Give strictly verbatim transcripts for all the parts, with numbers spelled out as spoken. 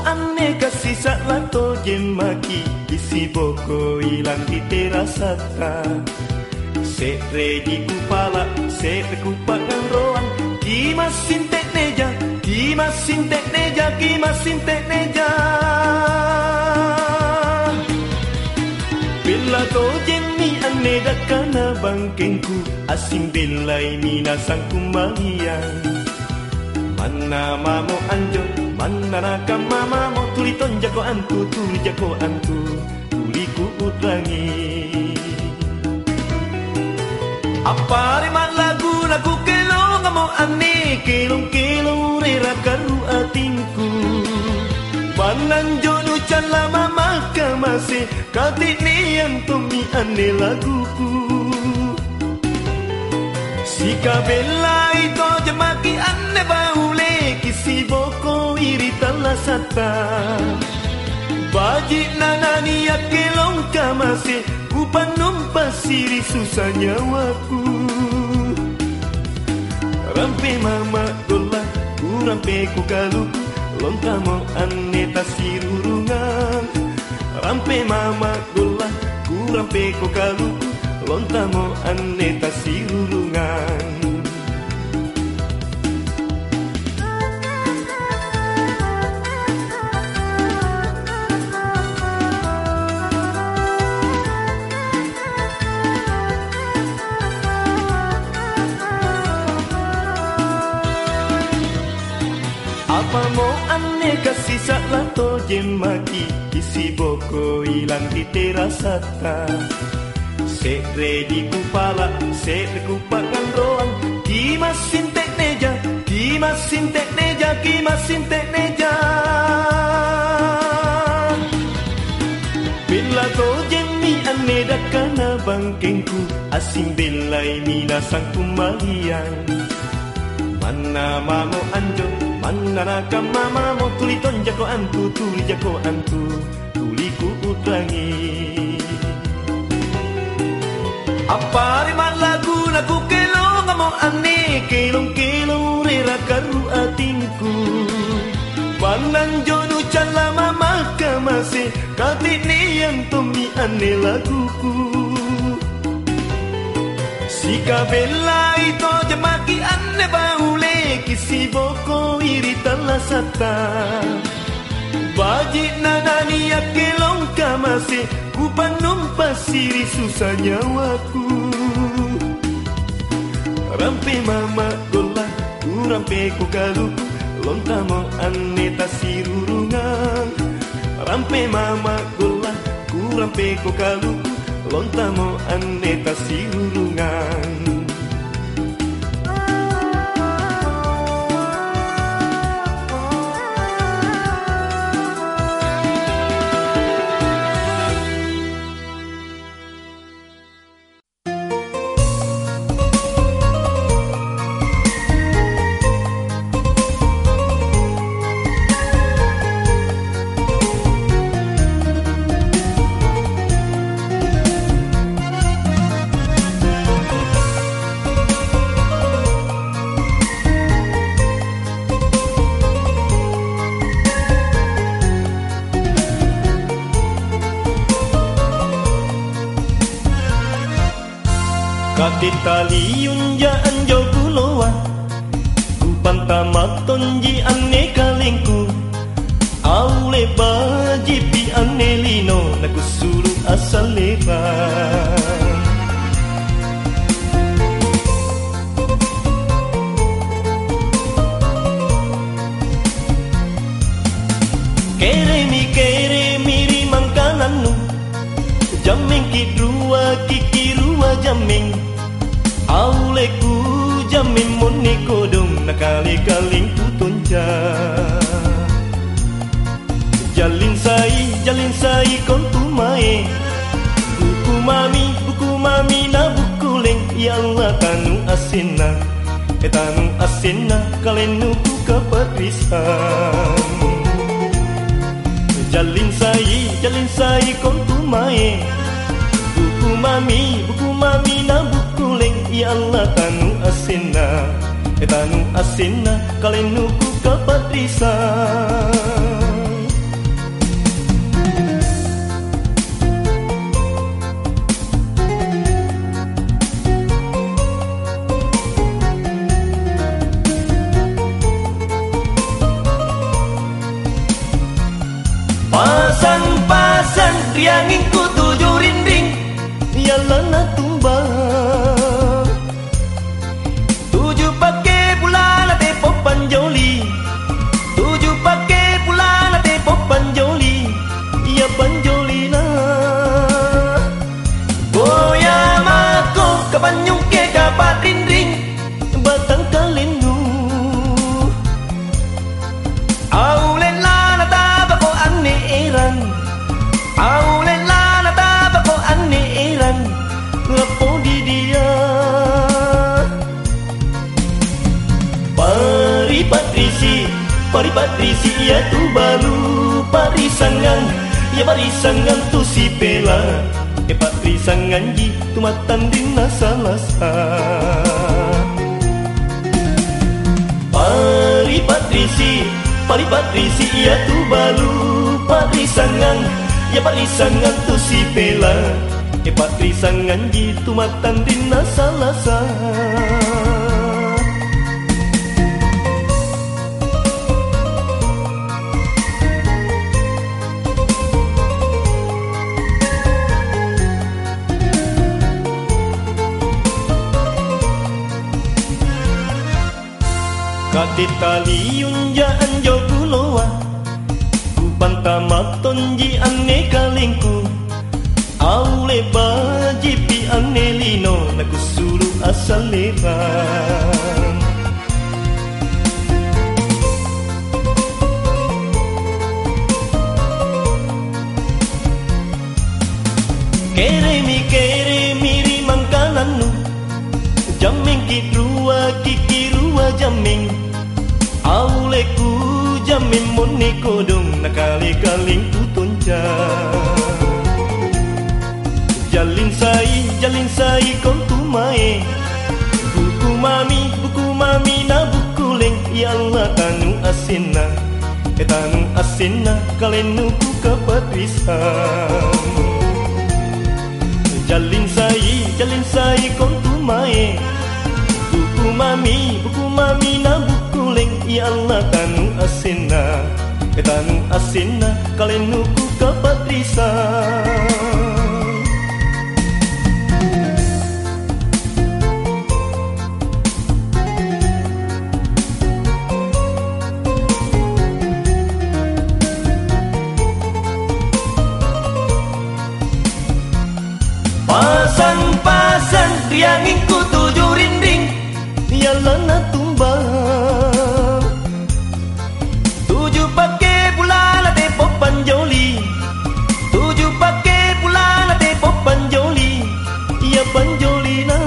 anne kasih salato jemaki isi boko ilang di terasata. Setre di kupala, setre kupakan roang, kimas sintek neja, kimas sintek neja, kimas sintek neja. Bila to jemi anne dakana bangkengku, asing belai minasang kumalian. Mana mamo anjo, mana nakam mamo, tuliton jako antu, tuli jako antu, tuliku utrangi. Apa remat lagu lagu kelong amo ane, kelong kelong rera karu atinku. Manan jono can lama maka masih katik ni yang tumi ane laguku. Sika bela itu jemaki ane baule kisi boko iri talasata. Bajik nanani akelong kamase kupan numpas siri susah nyawaku. Rampe mama dola ku rampe ku kaluku lontamo ane tasirurungan. Rampe mama dola ku rampe ku kaluku lontamo ane tasirurungan. Apa mau anne kasih salato jemaki isi boko ilang di terasata. Setre di kupala, setre kupakan roang, kimas sintek neja, kimas sintek neja, kimas sintek neja. Bila to jemi anne dakana bangkengku, asing belai minasang kumalian. Mana mamo anjo, mana nakam mamo, tuliton jako antu, tuli jako antu, tuliku utrangi. Apa remat lagu lagu kelong amo ane, kelong kelong rera karu atinku. Manan jono can lama maka masih katik ni yang tumi ane laguku. Sika bela itu jemaki ane baule kisi boko iri talasata. Bajik nanani akelong kamase kupan numpas siri susah nyawaku. Rampe mama dola ku rampe ku kaluku lontamo ane tasirurungan. Rampe mama dola ku rampe ku kaluku lontamo ane tasirurungan. Katit taliun ja anjo kuloa, kupan tamaton ji ane kalengku. Aule baji pi ane lino, naku suruh asal leba. Kere mi kere miri mangkananu, jameng kidrua kikirua jameng. Auleku jamin moni kodong nakali kaling putonja. Jalin sai jalin sai kontu mae, buku mami buku mami na buku leng. Ya Allah tanu asina, eh tanu asina kalenu buka patrisan. Jalin sai jalin sai kontu mae, buku mami buku mami na buku leng. Ya Allah tanu asina, eh tanu asina kalenu buka patrisan. Pasang-pasang rianginku tujuh rinding ialah nak tumbang. Tujuh pakai pula latih popan joli. Tujuh pakai pula latih popan joli. Ia panjoli na boya mako kapanyung ke kapat rinding batang kalenu. Aulen la na taba ko ane eran. Aulen la na taba ko ane eran. Ngapo di dia Pari patrisi, pari patrisi ya tu baru parisangan. Ya parisangan tu si pela. E patrisangan ji tu matan dina salasa. Pari patrisi, pari patrisi ya tu baru parisangan. Ya parisangan tu si pela. E patrisangan ji tu matan dina salasa. Kati taliun jaan jogu loa. Ku pantamaton ji ane kalingku. Aule baji pi ane lino. Naku suruh asal leran. Keremi keremi rimang kananu. Jameng kidrua kikirua jameng. Auleku jamin moni kodong nakali kaling tutunja. Jalin sai, jalin sai kon tumae. Buku mami, buku mami na buku leng. Ya Allah tanu asina, e tanu asina kalenu ku kapatrisan. Jalin sai, jalin sai kon tumae. Buku mami, buku mami na buku leng. Ya Allah tanu asina, e tanu asina kalenu ku kapatrisan. Pasang-pasang rianginku tujuh rinding ialah nak tumbang. Tujuh pakai pula latih popan joli. Tujuh pakai pula latih popan joli. Ia panjoli na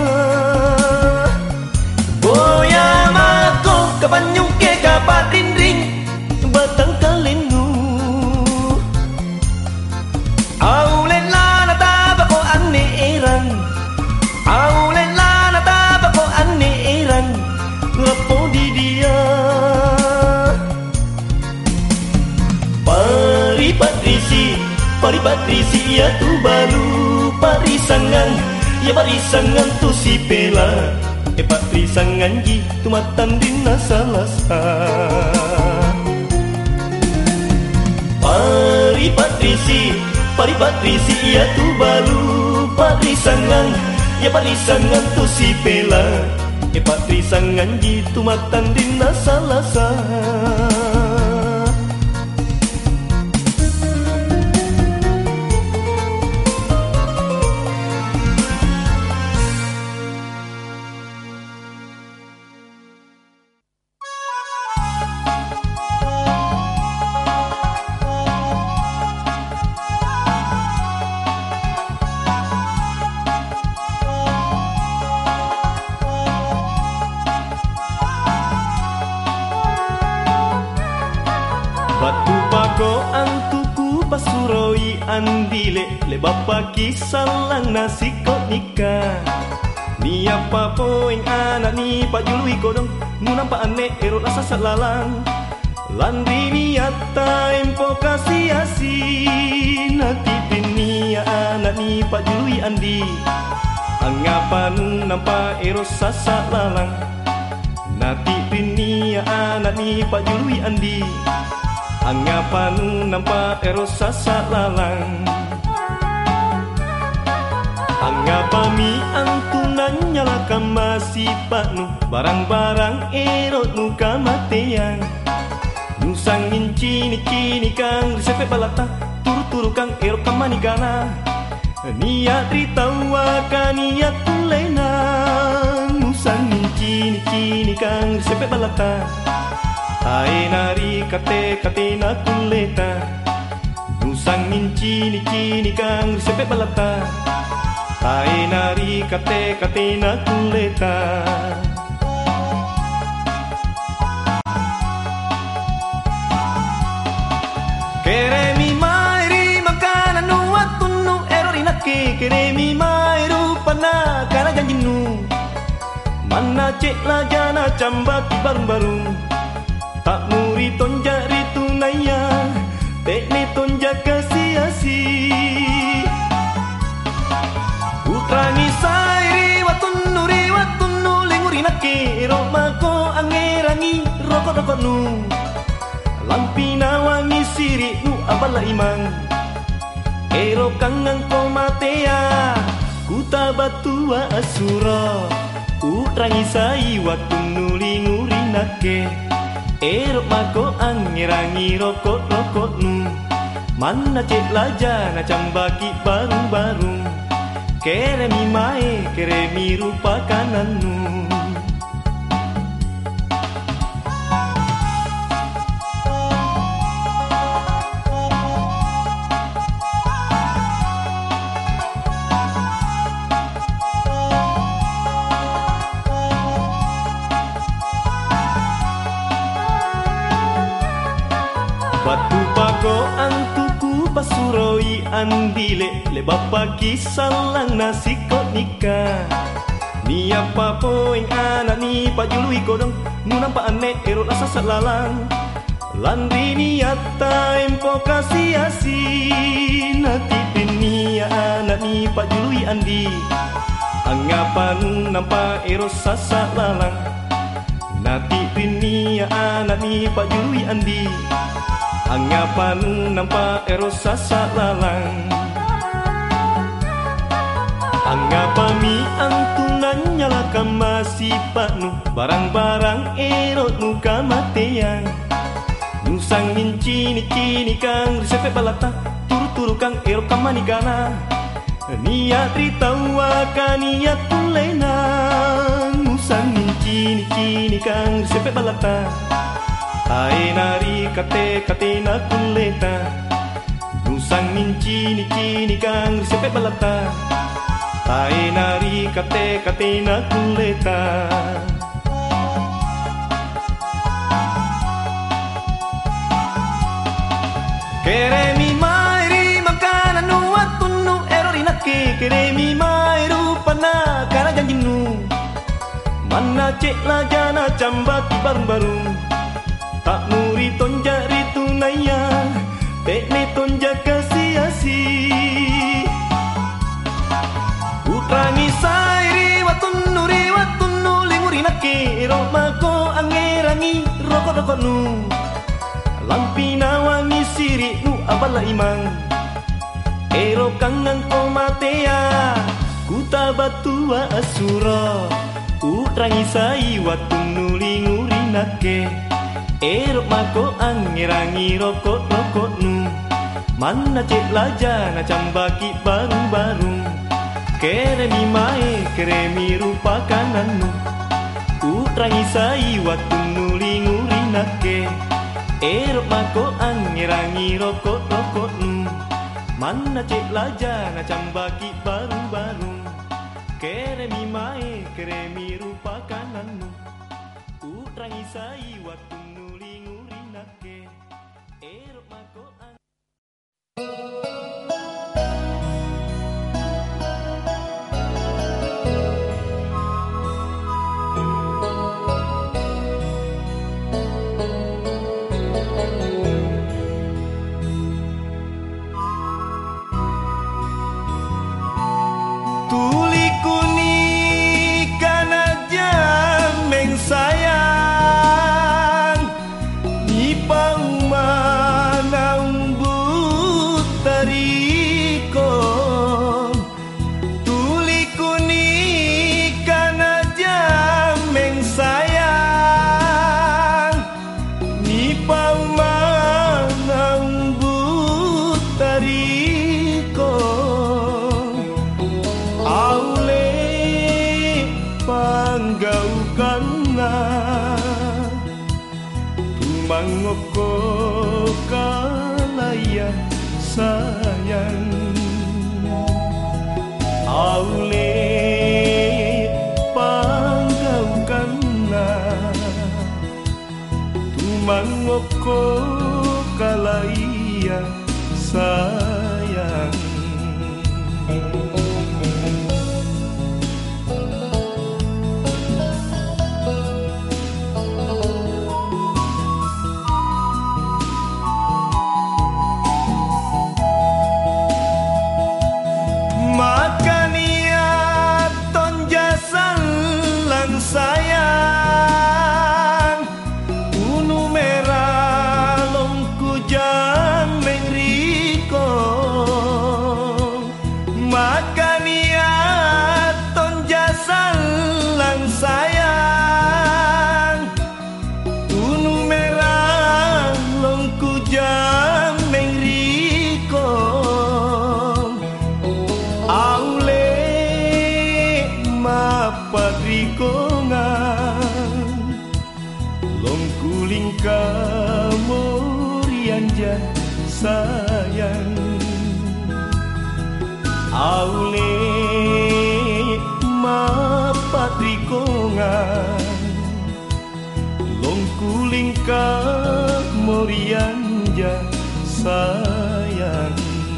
boya mako kapanyung ke kapat rinding batang kalenu. Aulen la na taba ko ane eran. Aulen la na taba ko ane eran. Ngapo di dia Pari patrisi, pari patrisi ya tu baru parisangan. Ya parisangan tu si pela. E patrisangan ji tu matan dina salasa. Pari patrisi, pari patrisi ya tu baru parisangan. Ya parisangan tu si pela. E patrisangan ji tu matan dina salasa. Batu pako antuku pasuroi andile le bapa kisalang nasi kot nikah. Ni apa poing anak ni pak jului kodong nu nampak ane erot asa salalang. Landri niat time pokasi asin hati pini anak ni pak jului andi. Angapan nampak erot sasa lalang. Nati pini anak ni pak jului andi. Angapa nu nampak eros sasak lalang. Angapa mi antunan nyalakan masih pak nu barang-barang erot nu kamatean. Nu sangin cini cini kang risepe balata turu-turu kang erot kamanigana. Niat ritawa ka niat tulena. Nu sangin cini cini kang risepe balata. Tae nari kate kate na kuleta. Nusang ninci niki nikang risepe balata. Tae nari kate kate na kuleta. Kere mi mairi makanan nu atunu erorinake. Kere mi mairu pana kana janjinu. Mana cek la jana cambaki barung-barung. Tak muri tonja ritu naya, tekne tonja kasiasi. Utrangi sairi watun nuri watun nuli nguri nake. Rok mako angerangi rokok rokok nu. Lampi nawangi siri nu abala imang. Ero kangang komatea, kuta batua asura. Utrangi sai watun nuli nguri nake. Erok mako angirangi rokok-rokok nu. Mana cek laja na cambaki barung-barung. Kere mi mae, kere mi rupa kanan nu. Batu pago antuku pasuroi andile le bapa kisalang nasi kot nikah. Ni apa poing anak ni pajului kodong nu nampak anek erot rasa salalang. Landri niata empo kasih asin nati pinia anak ni pajului andi. Angapa nu nampak erot rasa lalang. Nati pinia anak ni pajului andi. Angapa nu nampak eros sasak lalang. Angapa mi antunan nyalakan masih pak nu barang-barang erot nu kamatean. Nu sangin cini cini kang risepe balata turu-turu kang erot kamanigana. Niat ritawa ka niat tulena. Nu sangin cini cini kang risepe balata. Tae nari kate kate na kuleta. Nusang ninci niki nikang risepe balata. Tae nari kate kate na kuleta. Kere mi mairi makanan nu atunu erorinake. Kere mi mairu pana kana janjinu. Mana cek la jana cambaki barung-barung. Tak muri tonja ritu naya, tekne tonja kasiasi. Utrangi sairi watun nuri watun nuli nguri nake. Rok mako angerangi rokok rokok nu. Lampi nawangi siri nu abala imang. Ero kangang komatea, kuta batua asura. Utrangi sai watun nuli nguri nake. Erok mako angirangi rokok-rokok nu. Mana cek laja na cambaki barung-barung. Kere mi mae, kere mi rupa kanan nu. Utrangi sai watun nuli nguri nake. Erok mako angirangi rokok-rokok nu. Mana cek laja na cambaki barung-barung. Kere mi mae, kere mi rupa kanan nu. Utrangi sai watun nuli nguri nake. Erok mako ang sayang ni pangma mangoko kalaya sayang aule panggaukanna tu mangoko kalaya sayang sayang unu merah longku jang mengriko makania tonja salang sayang unu merah longku jang mengriko aule mapadriko longkuling kamurianja sayang aule mapatrikongan longkuling kamurianja sayang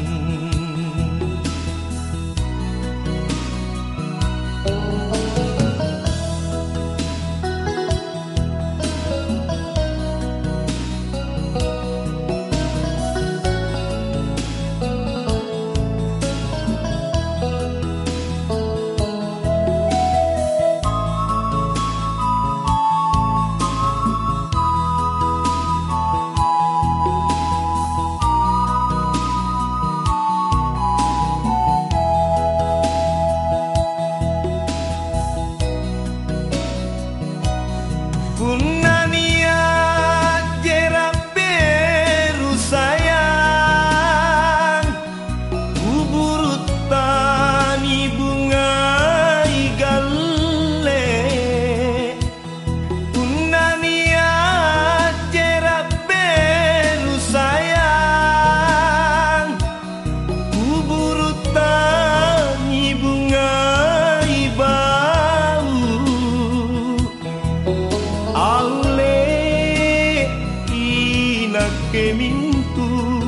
kemintu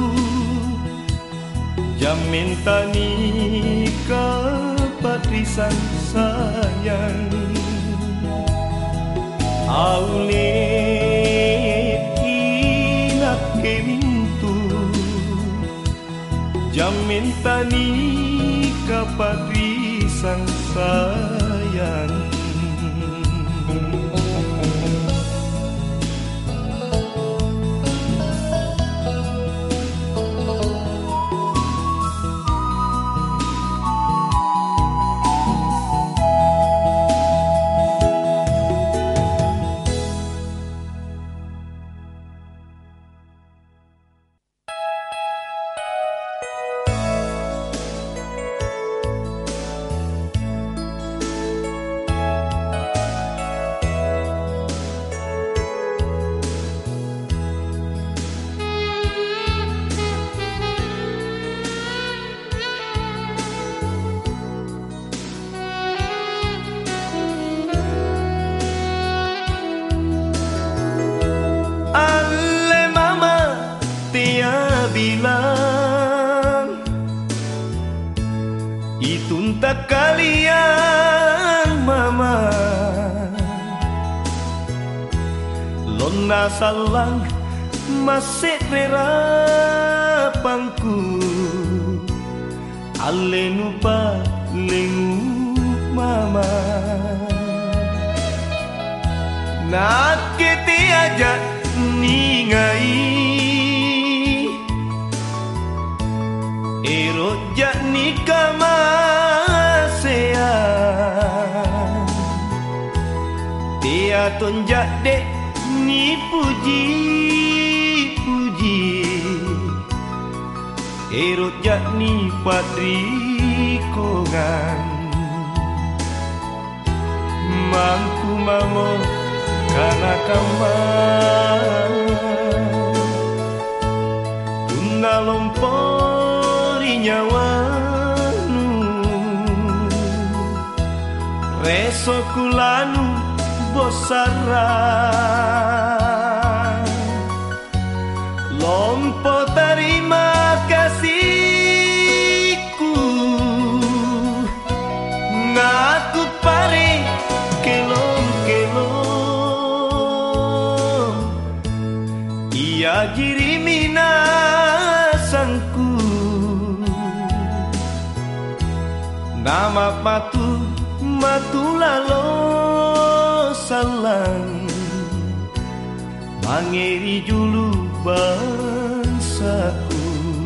jamentani kapatrisan sayang aule inak kemintu jamentani kapatrisan sayang bilang itu tak kalian mama lona salang masih rerapangku ale nupa lengu mama nak kiti aja ningai erojak nikah masea dia tonjak dek ni puji puji erojak ni patri kongan mangku mamo kana kamar nalompori nyawanu reso kulanu bosara lompo terima kasihku ngaku pare kelong-kelong iya jirimina sangku nama patu matulalo salang mangeri julu bangsaku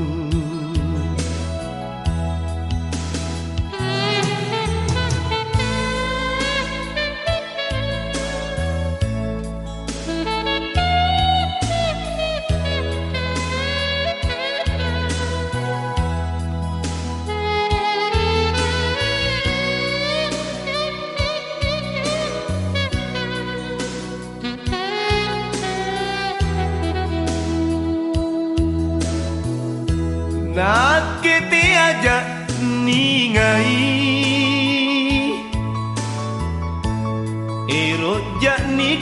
nakete aja ningai eroja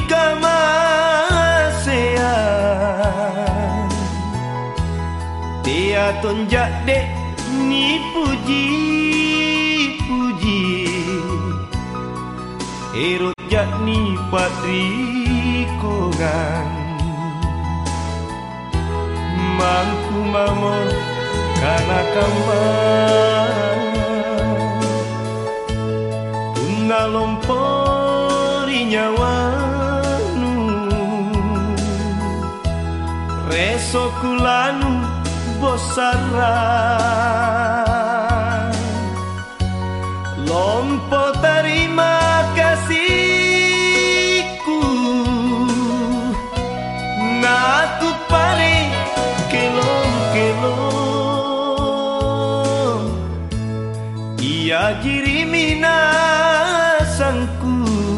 nikamasean tia tonjak dek ni puji puji eroja ni patri kongan mangku mamo kana kamar nalompori nyawanu reso kulanu bosara lompo terima kasihku ngaku pare kelong-kelong iya jirimina sangku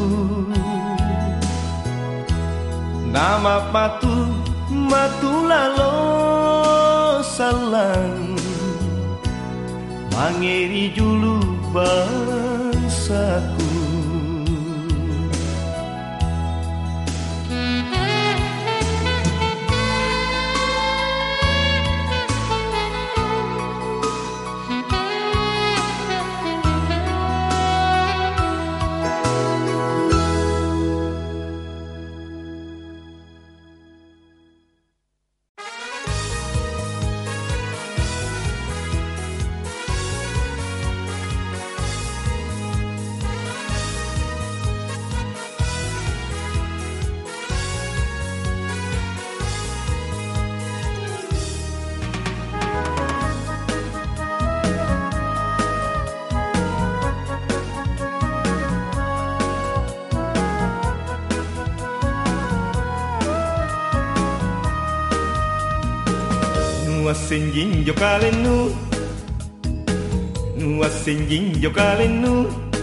nama patu matulalo salang mangeri julu bangsaku Nuasenjin jo kalenu Nuasenjin jo kalenu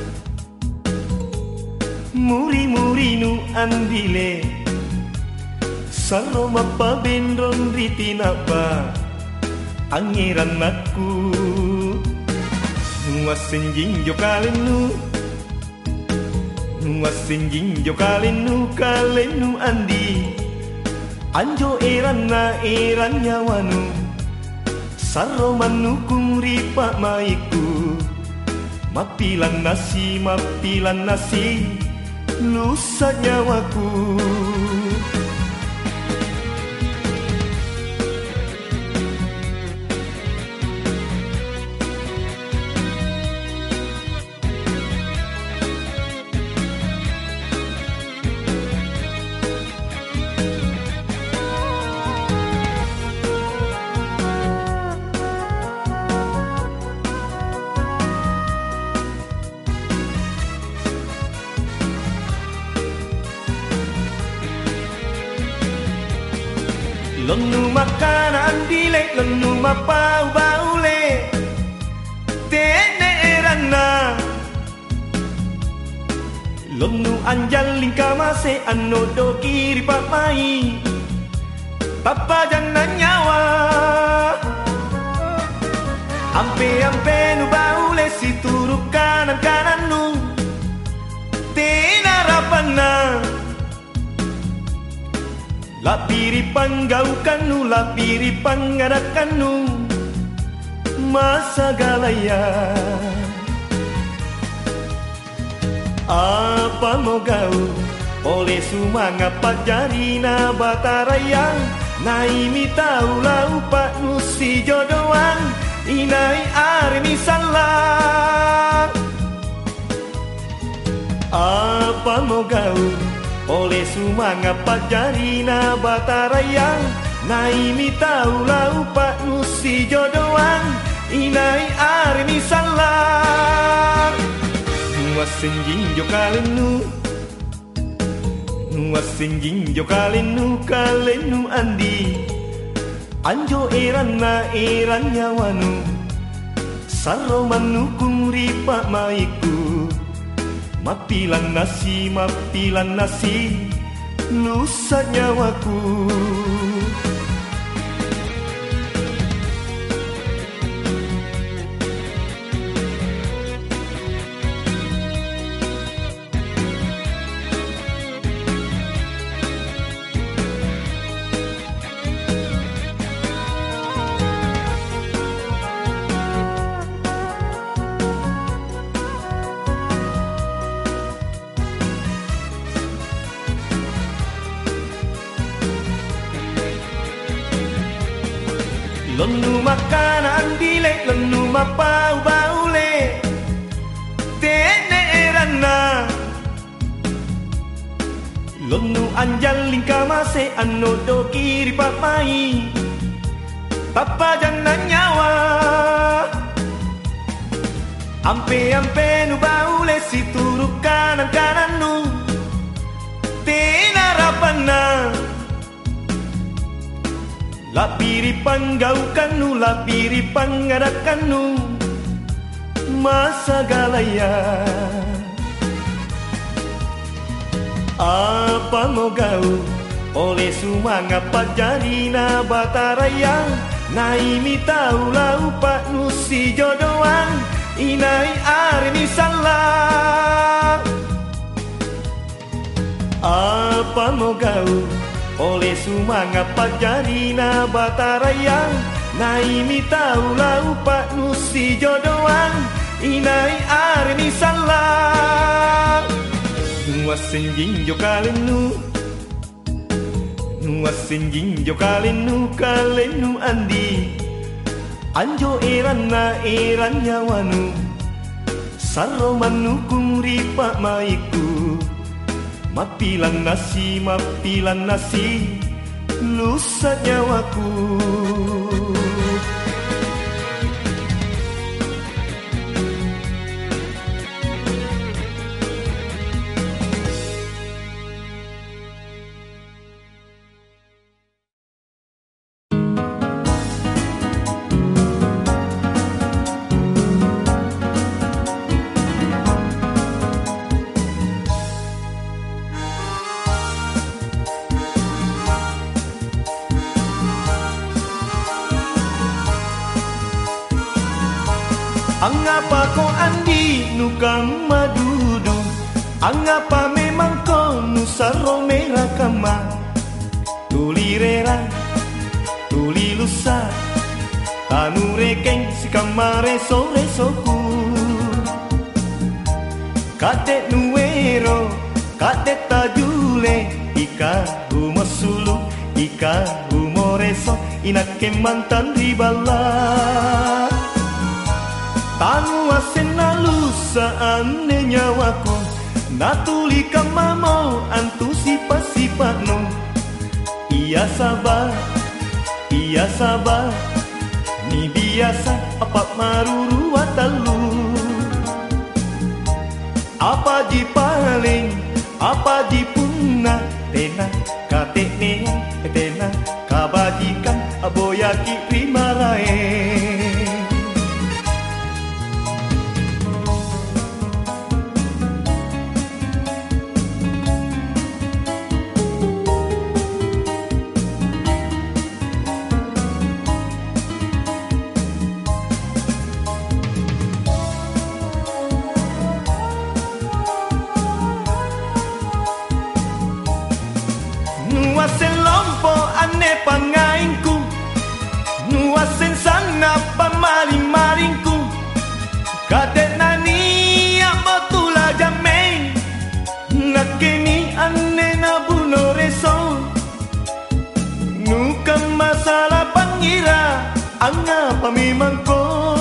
Muri-muri nu andile Saroma pa benron ritinapa Angiran aku Nuasenjin jo kalenu Nuasenjin jo kalenu Kalenu andi Anjo eranna eran nyawanu Saromanu kumri pak maiku Mapilan nasi, mapilan nasi Lusa nyawaku Lonu makanan dile, lonu mapau baule Tene erana Lonu anjal lingkamase anodo kiri papai Papa jangan nyawa Ampe-ampe nu baule si turu kanan kanan nu Tenarapana Lapiri panggaukan nu Lapiri pangadakan nu Masa galaya Apa mau gau oleh sumanga pajarina bataraya Naimi tau lau pak nusi jodohan Inai are misalah Apa mau gau oleh sumanga pajarina bataraya Naimi tau lau pak nusi jodohan Inai are misalah Nuasin jinjo kalenu Nuasin jinjo kalenu kalenu andi Anjo eranna eran nyawanu Saro manukung ripa maiku Mapilan nasi, mapilan nasi Lusa nyawaku Lenu makanan dile, lenu mapau baule Tene erana Lenu anjal lingka mase anodo kiri papai Papa jangan nyawa Ampe-ampe nu baule si turu kanan kanan nu Tenarapana Lapiri panggaukan nu, lapiri pangadakan nu Masa galaya Apa mau gau oleh sumanga pajarina bataraya Naimi tau lau pak nusi jodohan Inai are misalah Apa mau gau oleh sumanga pajarina bataraya Naimi tau lau pak nusi jodohan Inai are misalah Nuasin jinjo kalenu Nuasin jinjo kalenu kalenu andi Anjo eranna eran nyawanu Saro manukung ripa maiku Mapilan nasi, mapilan nasi Lusa nyawaku Angapa kau andi nukang madudu Angapa memang kau nusaro merah kama Tuli rera, tuli lusa Tanu rekeng si kamare sore soku Kate nuero, kate tajule Ika humosulu, ika humoreso Inake mantan ribala Tanu asena lusa ane nyawaku Natuli kamamo antu sipa-sipa no Iya sabar, iya sabar Ni biasa apa maruru watalu Apa di paling, apa di punna Tena katekne, tena kabajikan Aboyaki rimarae memang ko.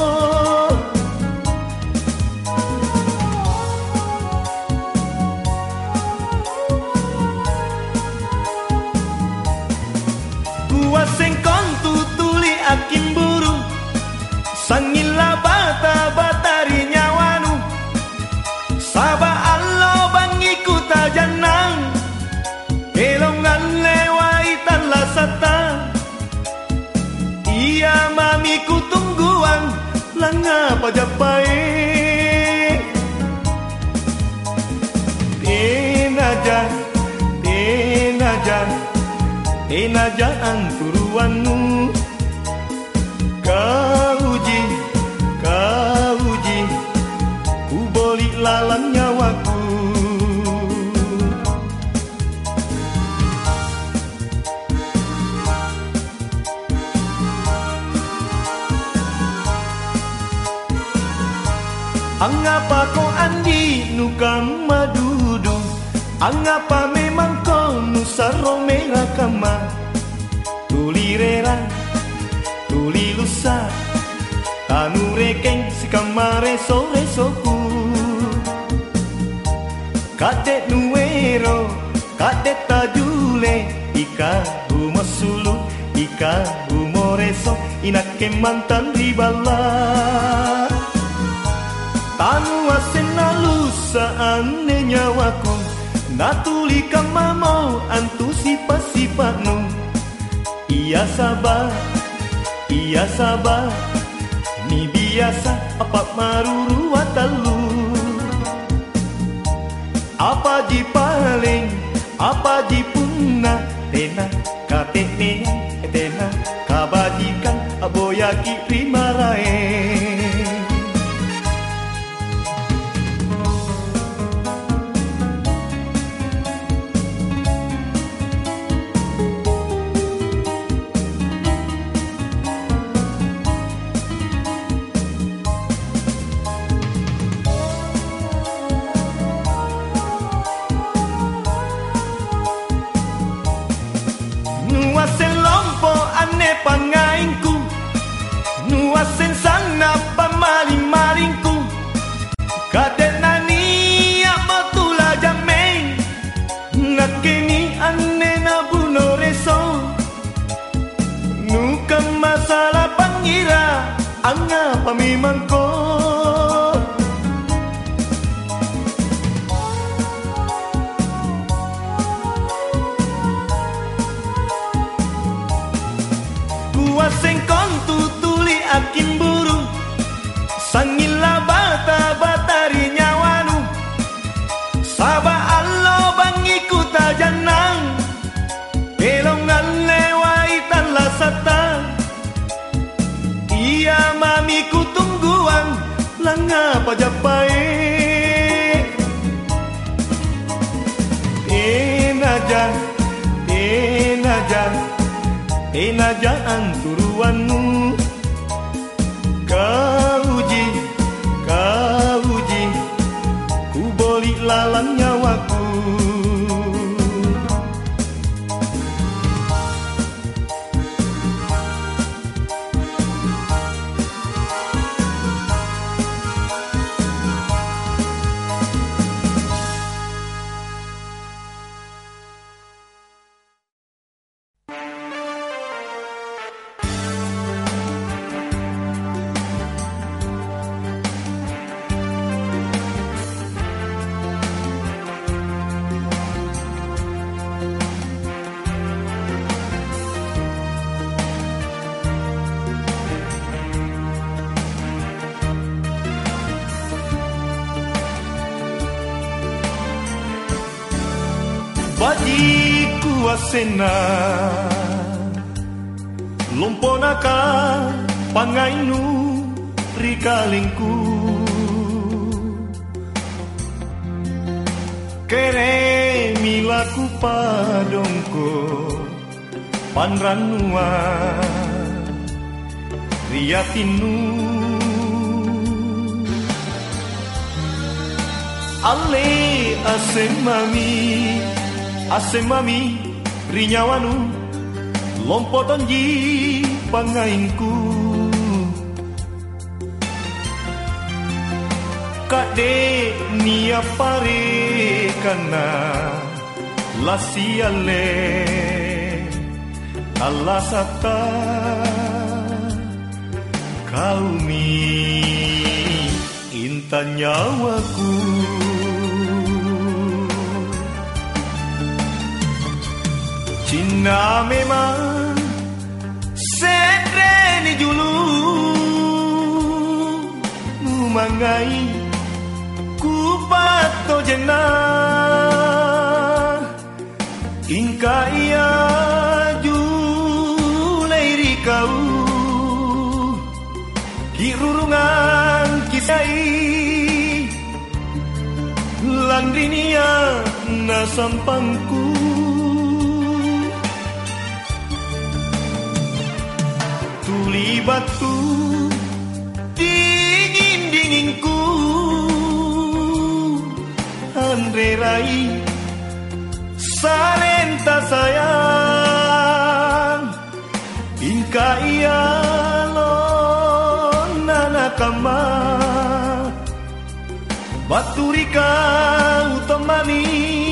Gua sengkon tutuli akin buru, sangila bata batari nyawanu, saba Allah bangiku tajanang, elongan lewai tanla sata. Iya mamiku tungguan langa pajapai, tenaja tenaja tenaja anturuanmu, kau uji kau uji ku boli lalang nyawaku. Angapa kau andi nukam madudu, angapa memang kau nusaro merah kama, tuli rera tuli lusa tanu rekeng si kamare sore soku. Kate nuero kate tajule ika humosulu ika humoreso inake mantan ribala. Tanu asena lusa ane nyawaku, natuli kamamo antu sipa-sipanu. Iya sabar, iya sabar, ni biasa apa maruru watalu. Apa ji paling, apa ji punna, tena katene, tena kabajikan aboyaki rimarae. Nuasen lompo ane pangainku, nuasen sana pamaling-malingku, kade nani amatula jameng, ngakeni ane nabuno reso, nukam masalah pangira, angapa memang ko. Sengkon tutuli akin buru, sangila bata batari nyawanu, saba Allah bangiku tajanang, elongan lewai tanla sata. Iya mamiku tungguan langa pajapai, tenaja tenaja tenaja anturuanmu, kau uji, kau uji, ku boli lalang nyawaku. Bajiku asena lomponaka pangainu rikalingku, kere milaku padongko panranua riatinu ale asemami asemami rinyawanu lompotonji pangainku, Kade nia pare kana la siale Allah sata kau mi intan nyawaku Cina memang sedre ni julu Numangai ku pato jenah Ingka ia julai rikau Kirurungan kisai Landrinia na sampangku Tuli batu dingin-dinginku Andre rai salenta sayang Ingka ia lon nanakama Baturika utomami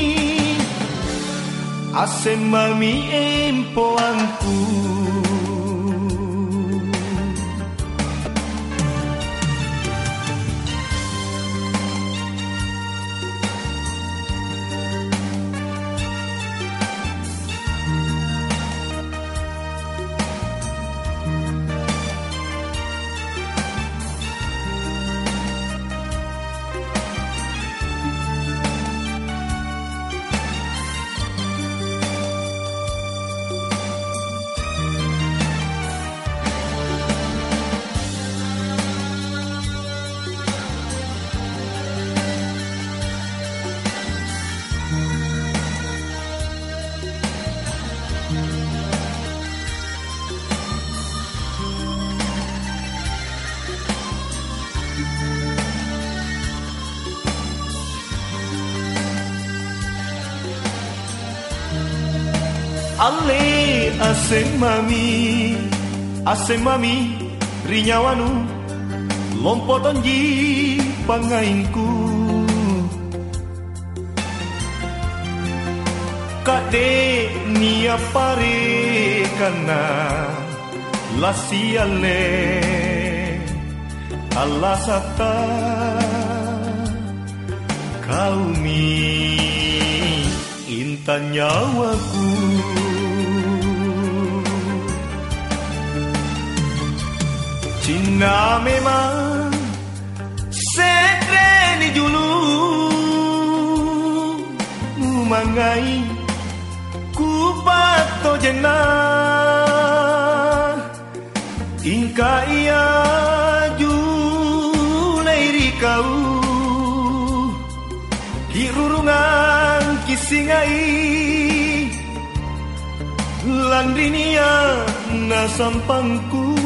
Asem mami empoanku Ale asem mami, asem mami, rinyawanu, lompoton ji pangainku. Kade nia pare kana lasiale Allah sata kau mi intan nyawaku. Cina memang sedre ni julu Numangai ku pato jenah Ingka ia julai rikau Kirurungan kisingai Landrinia na sampangku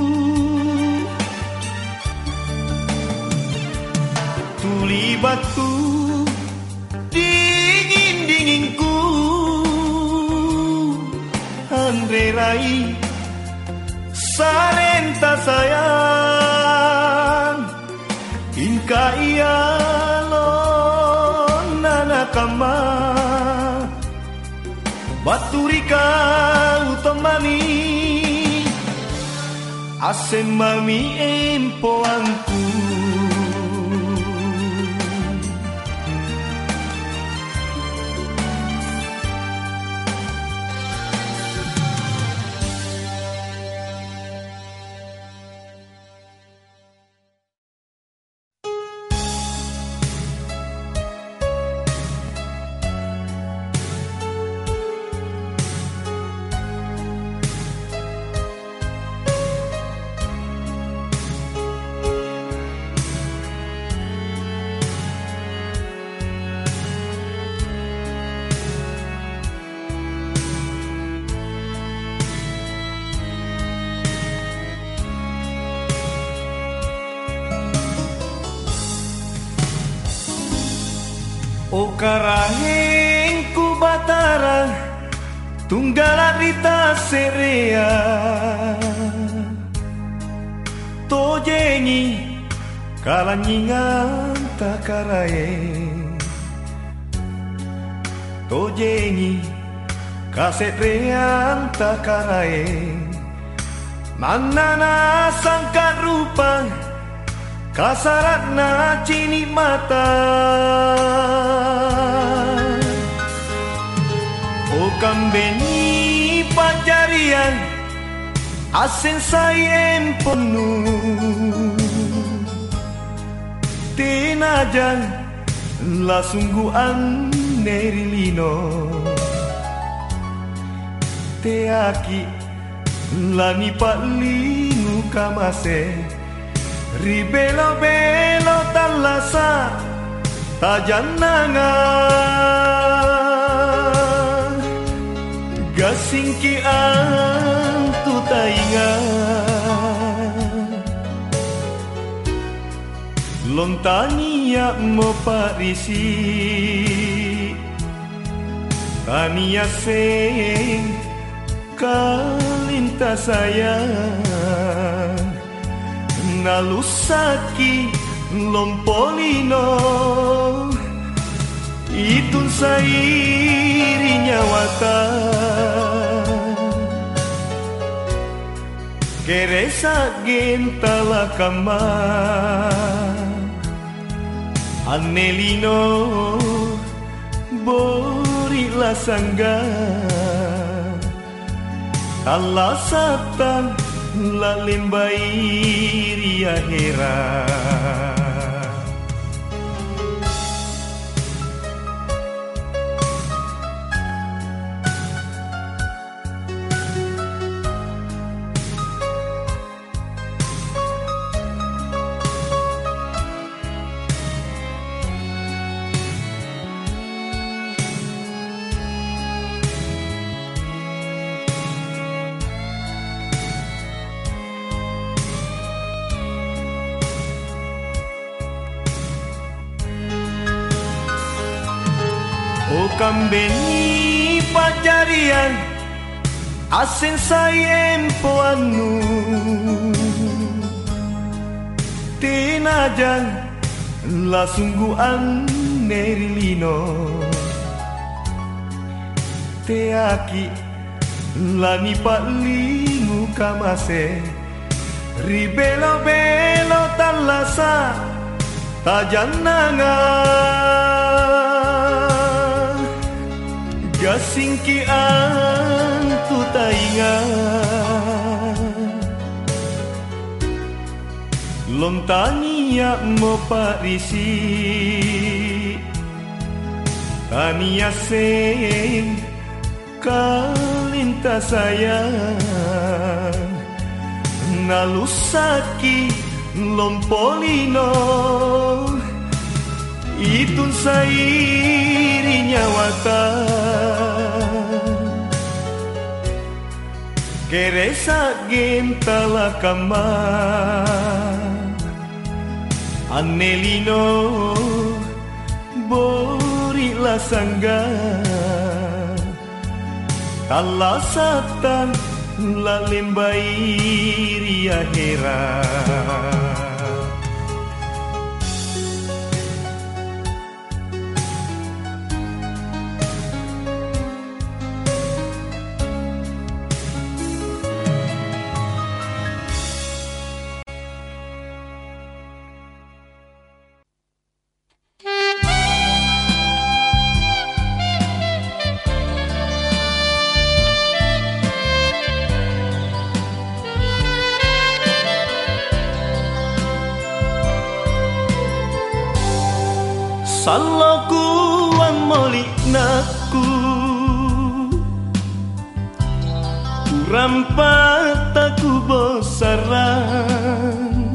Tuli batu dingin-dinginku Andre rai salenta sayang Ingka ia lon nanakama Baturika utomami Asem mami empoanku. O karahing ku batara tunggal rita serea to jengi kalangingan takarae tojengi kasetrean takarae manana sangka rupa kasaratna cini mata o kambeni pajarian asen sayen penuh tinajan la sungguhan nerilino teaki lani palinu kamase ribelo belo talasa tajananga gasingki antu tainga lontania mo parisi tania sing kalinta sayang nalusaki lompolino itun sairi nyawata keresa gentala kama Annelino borila sangga alasatan lalembai hera kambeni pajarian asen sayen poanu tinajan la sungguhan nerilino teaki lani palinu kamase ribelo belo talasa tajananga gasingki antu tainga lontania mo parisi tania sing kalinta sayang nalusaki lompolino itun sairi nyawata keresa gentala kama Annelino borila sangga talasatan lalembai hera Salahku amoliknaku Kurampat aku bosaran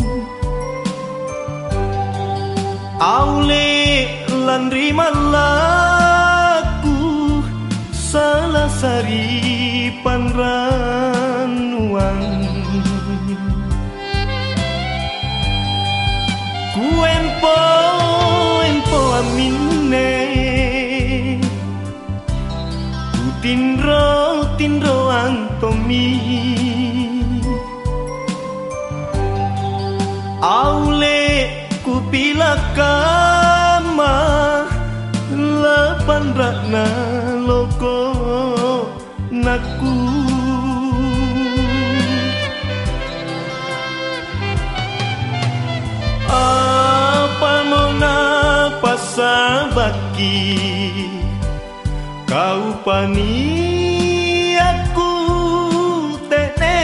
Aule landri malaku Salah sari panranuang Kuempo amine ku tinro tinro antomi aule kupilakama lapan rakna loko naku apa mona pasabaki kau pani aku tene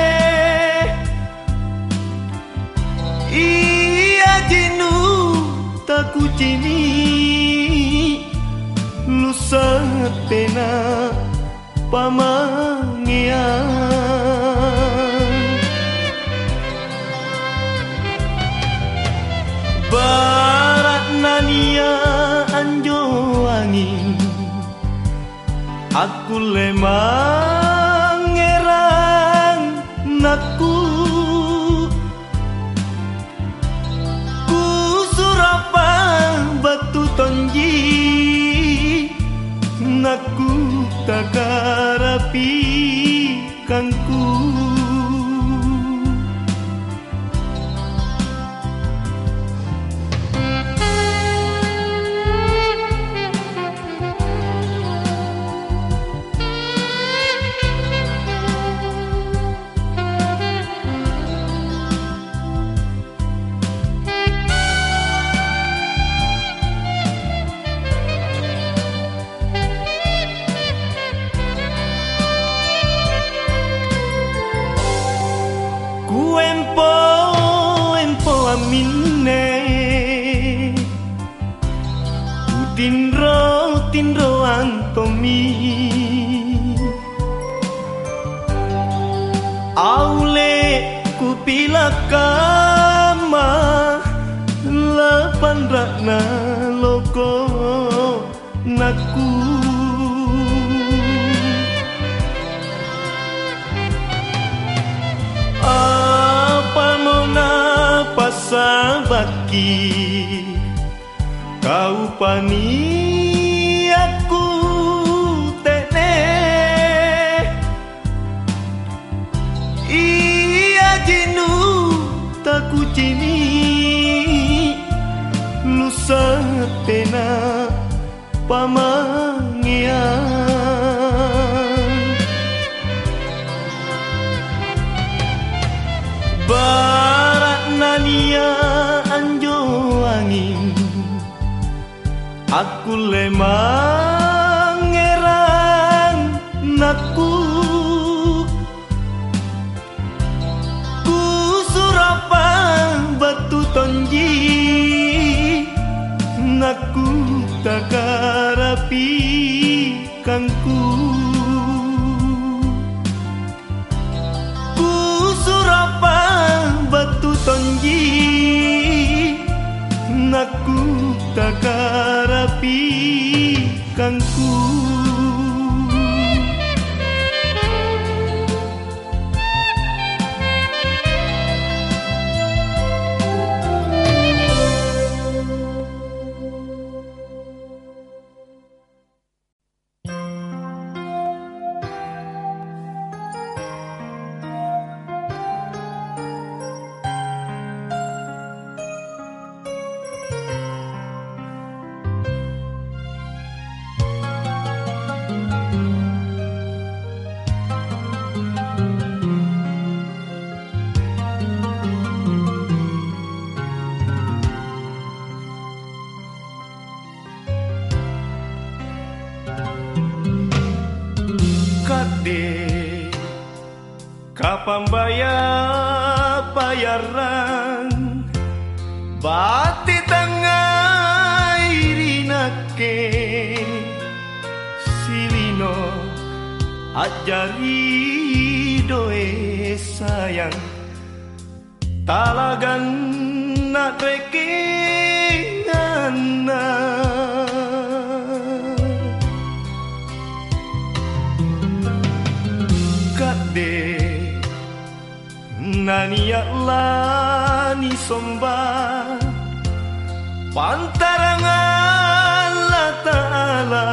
iya jinu taku cini lu sangat tena pamangian barat nania anjo angin aku lemang ngerang naku ku surapang batu tonji naku takarapi kangku Tinro, tinro antomi Aule kupilakama lapan rakna loko naku apa mona pasabaki kau pani aku tene iya jinu taku cini lu sangat tena pamangian barat nania anjo angin aku lemang ngerang naku ku surapang batu tonji naku takarapi kangku ku surapang batu tonji naku takarapi kangku kapan bayar bayaran bati tengah irinake silino ajari doe sayang talagan nak rekingana kade nani Allah ni somba pantarang Allah Ta'ala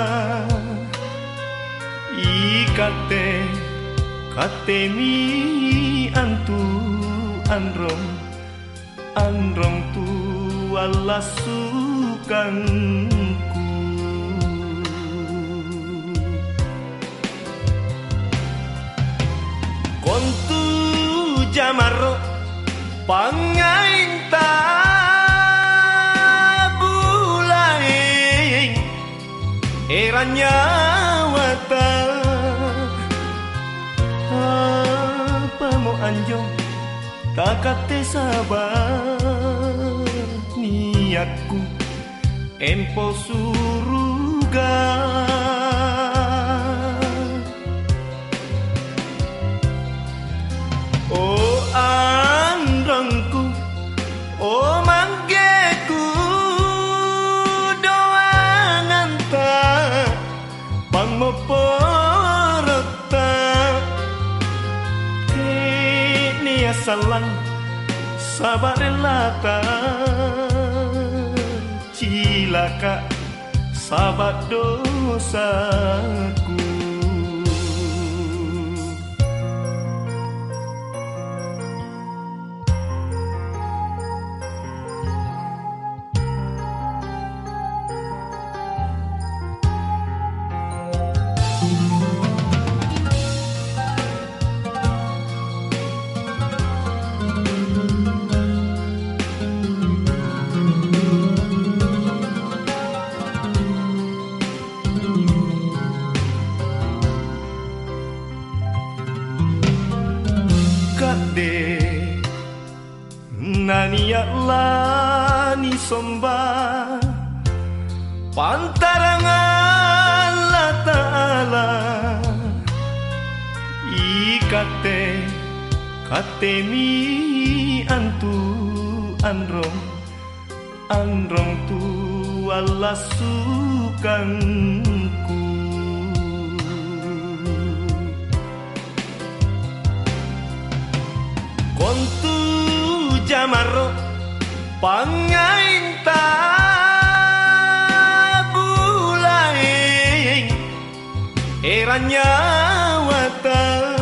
ikate kate mi antu androm androm tu alas sukanku. Kontu jamaro pangainta bulaing eranya wata apa mo anjo takate sabar niatku empo suruga. Oh androngku, oh manggeku, doangan tak bang moporota kini asalan sabar relata cilaka sabar dosaku. Nani lani somba pantarangan Allah Ta'ala ikate katemi antu androng androng tu Allah sukanku. Kontu jamaro pangainta bulaing eranya wata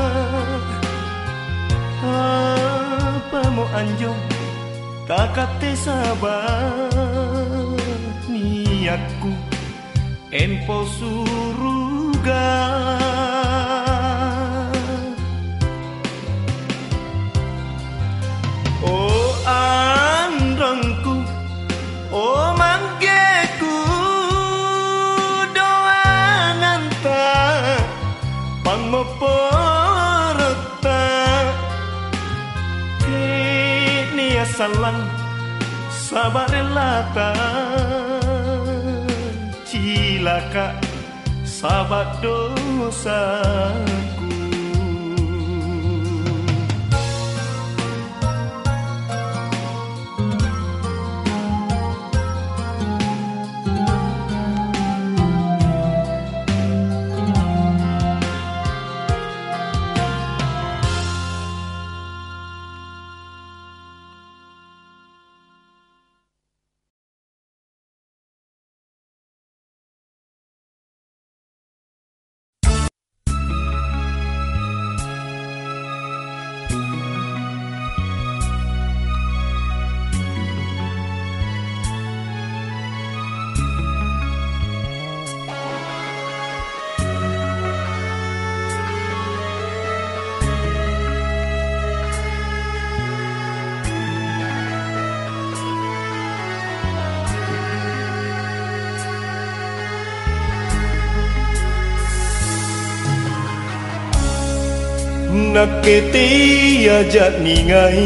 apa mo anjo takate sabar niatku empo suruga. Oh androngku, oh manggeku, doangan tak bang moporota kini asalan sabar relata cilaka sabar dosaku. Naketi ajak ningai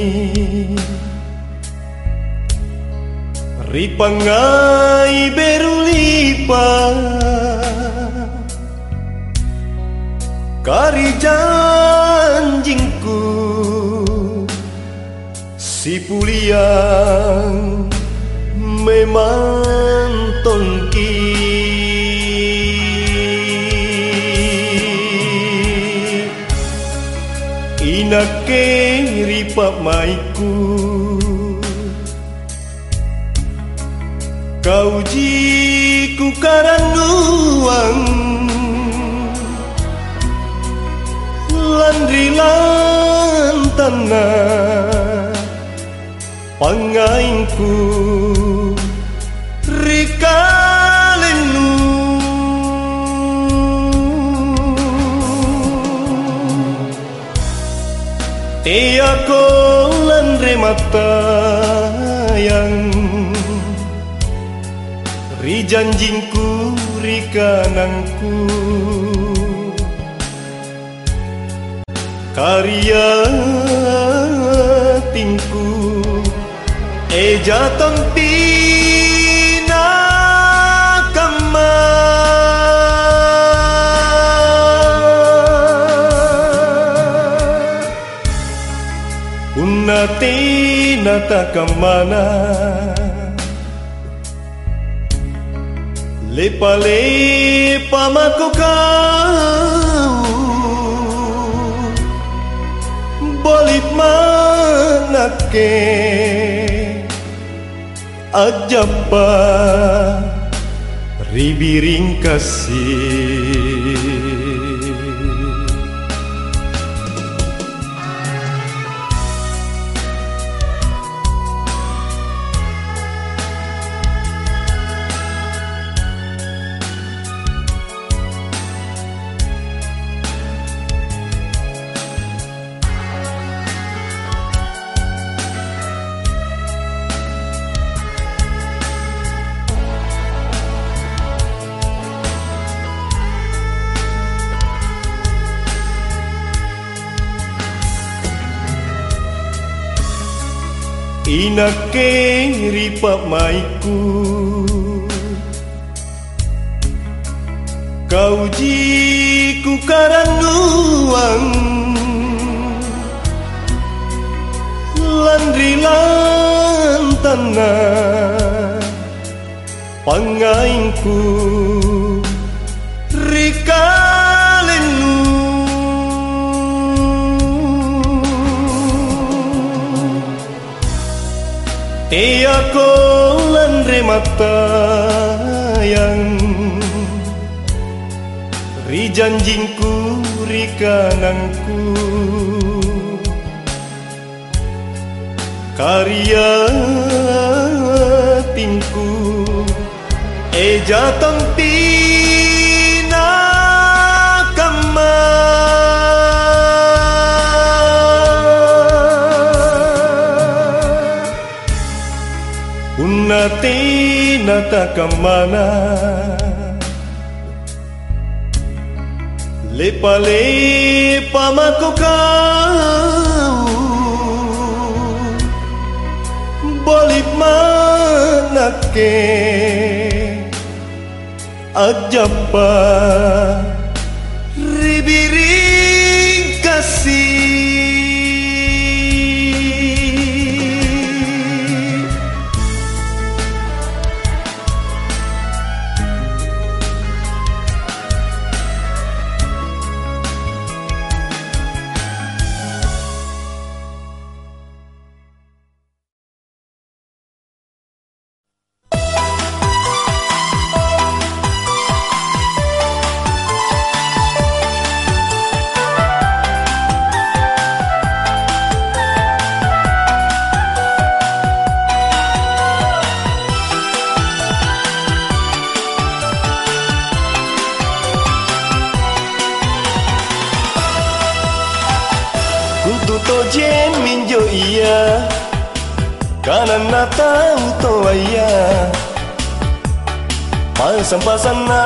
ripangai berulipa kari janjingku si puliang memang tongki inake ripa maiku kau jiku karanduang landri lantana pangainku rikalenu Tia kolan remata yang ri janjingku ri kanangku karya tingku e jatang tina kama Unati nata kamana lepa-lepa mako kau Bolip manake ajapa ribiring kasih Inake ripak maiku Kau jiku karanduang Landri lantana Pangainku rikalenu Tia kolan remata yang ri janjingku ri kanangku karya tingku e jatang tina kama Unati nata kamana lepa-lepa mako kau Bolip manake ajapa ribiring kasih Jen minjo iya kanan nata uto iya pasang-pasangna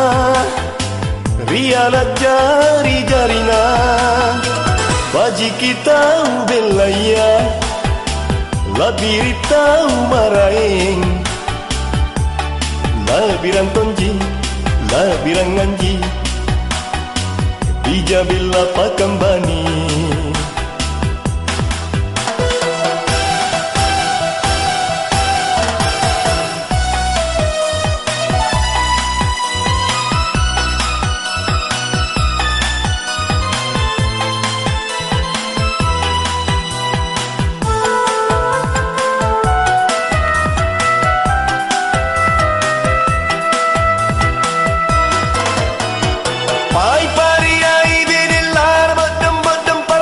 rialat jari-jarina baji kita ubelaya labirita umaraeng labiran tonji labiran nganji bijabila pakambani Pai pariai binilar badam badam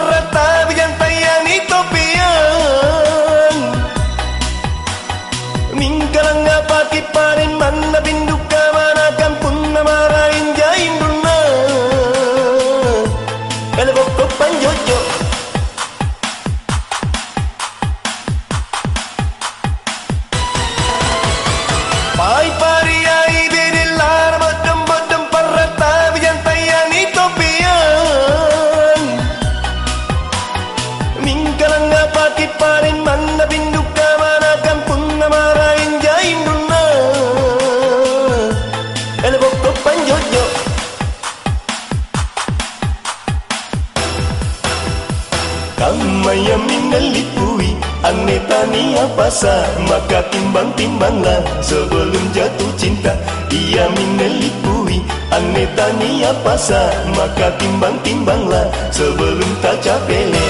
apa sah, maka timbang-timbanglah sebelum jatuh cinta. Ia menelipui, aneh tani apa sah, maka timbang-timbanglah sebelum tak capele.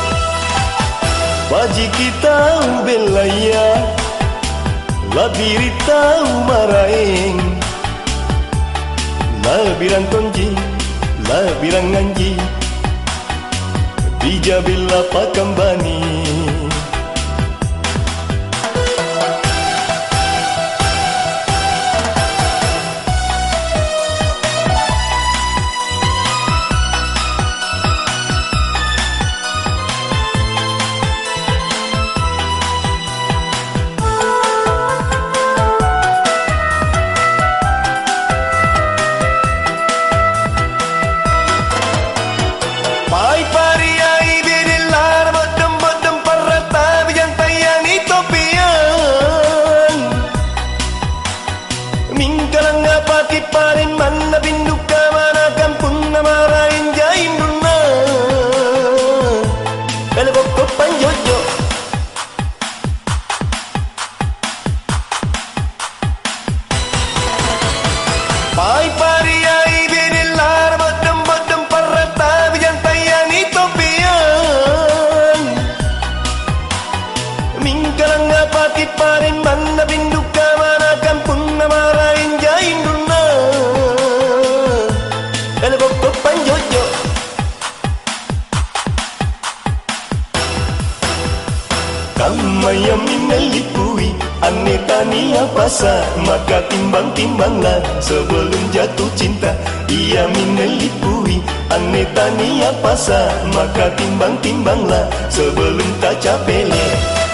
Baji kita ubelaya, labiri tahu maraeng, labirang konji, labirang nganji, bijabila pakambani. Kamaya menelipui, aneh tani apa sah, maka timbang-timbanglah sebelum jatuh cinta. Ia menelipui, aneh tani apa sah, maka timbang-timbanglah sebelum tak capele.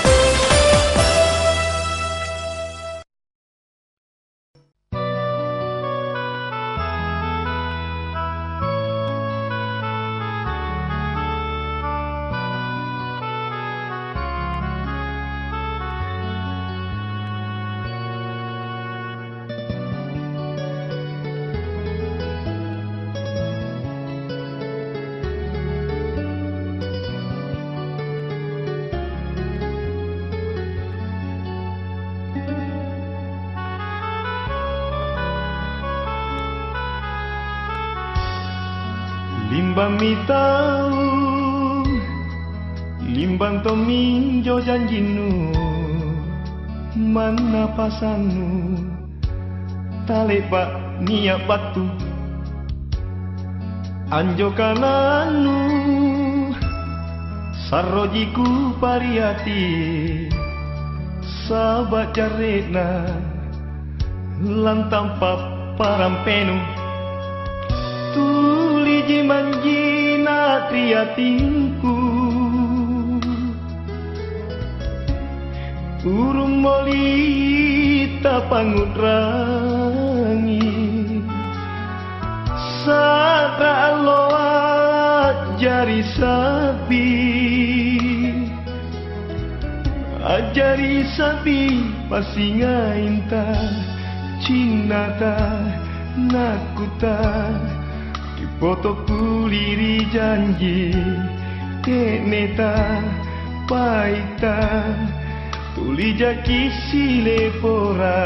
Limbang mi tahu, limbang to minjo janjinu, mana pasanmu, talepak niat batu, anjo kananu, sarojiku pariati, sahabat jarena, lantang parampenu. Tuli manjina triatinku, urung molita pangutrangi, satra aloa jari sabi, ajari sabi pasinga inta, cinata nakuta. Foto kuliri janji, teneta paita, tuli jaki silepora.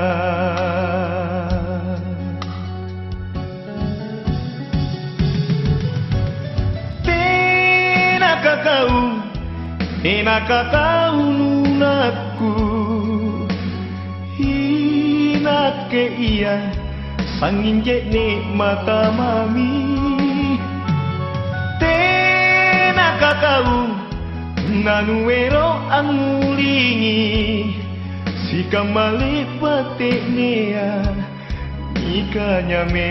Tenaka kau, tenaka kau nunaku, hinake iya. Sangin jekne mata mami, tenaka kau nanuero angulingi, si kamale pateknea nikanya me.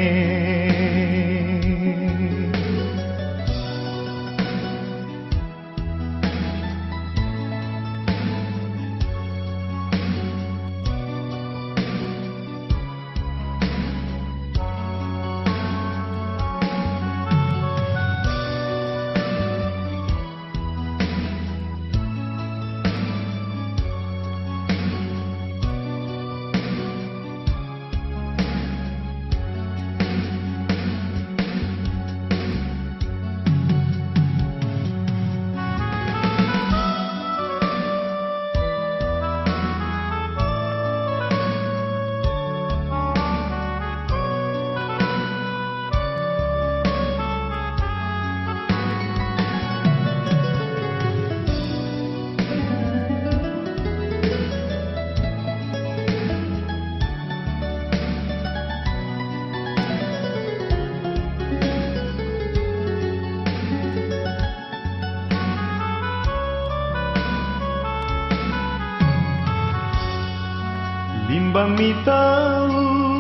limbang mi tau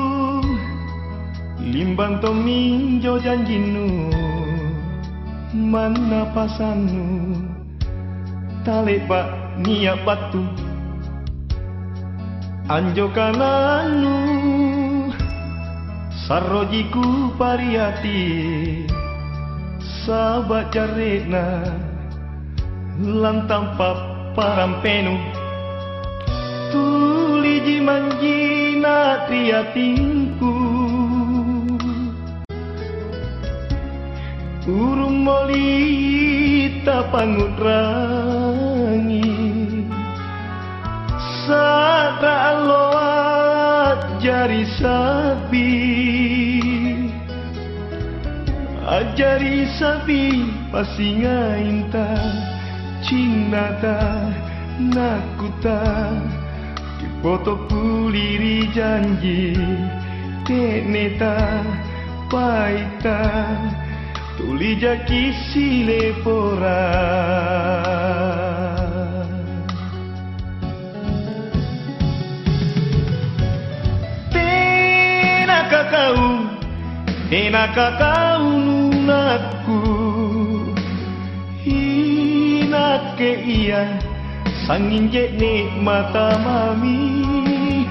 limbang to minjo janjinu mana pasanu taleba niat batu anjo kananu sarojiku pariati sabat jarena lantam parampenu tuli jimanjina triatinku urung molita pangutrangi sada aloat jari sapi ajari sapi pasinga inta cinata nakuta kipoto puliri janji teneta paita tuli jaki silepora tena kakau tena kakau nunaku hinake iya sangin jekne mata mami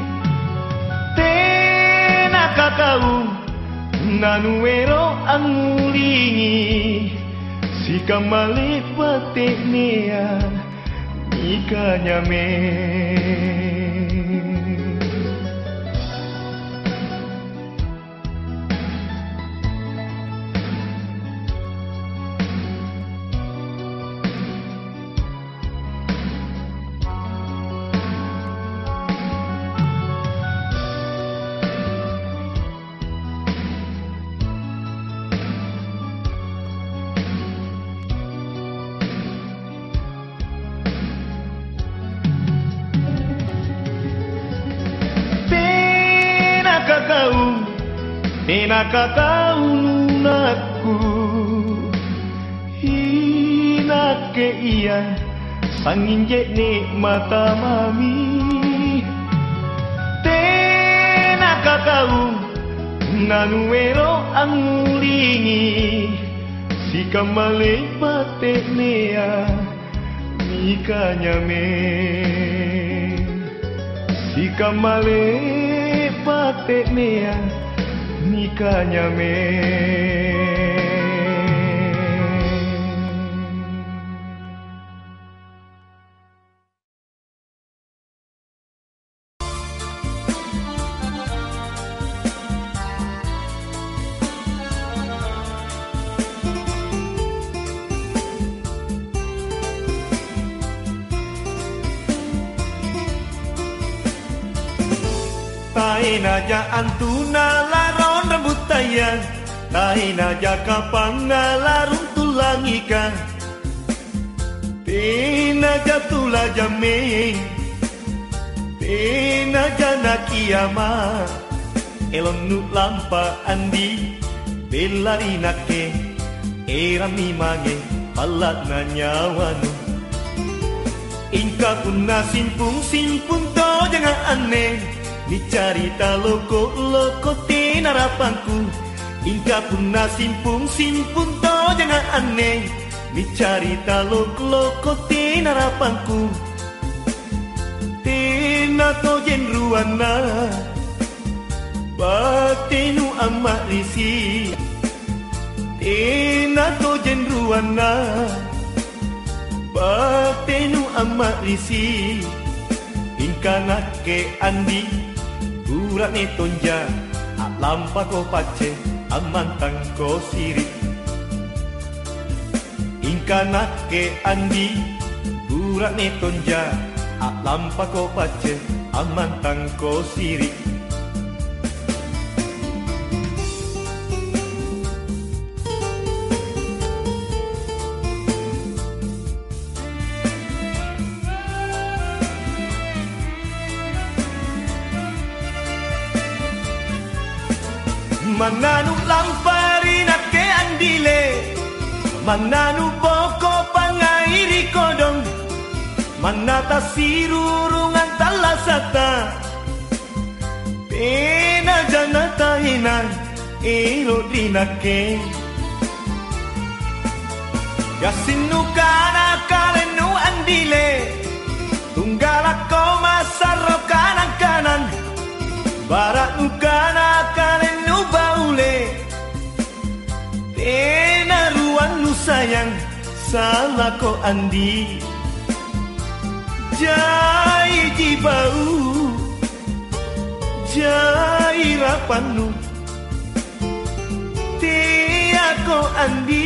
tena kakau nanuero angulingi si kamale pateknea nikanya me tena kakau nunaku hinake iya sangin jekne mata mami tena kakau nanuero angulingi si kamale pateknea nikanya me si kamale pateknea nikanya me taina ja antuna laron rambut tayang taina ja kapanga larung tulang ikan taina ja tula jameng taina ja nakiyama elon nu lampa andi belari nake era mi mange palat na nyawanu ingka punna simpung simpung to jangan aneh ni carita loko-loko tina harapanku ingka punna simpung simpung to jangan aneh ni carita loko-loko tina harapanku tina to jenruana batenu amat risi tina to jenruana batenu amat risi ingka nake andi urat ni tonja lampa ko pace amantang ko siri ingka nake andi urat ni tonja lampa ko pace amantang ko siri mananu lampari nake andile mananu boko pangairi kodong manata sirurungan talasata ero dinake Gasinu kana kalenu andile Tunggalako masaro kanan-kanan Barat kana kalenu baule Tena ruang nu sayang Salah ko andi Jai jibau Jai rapanu Tia ko andi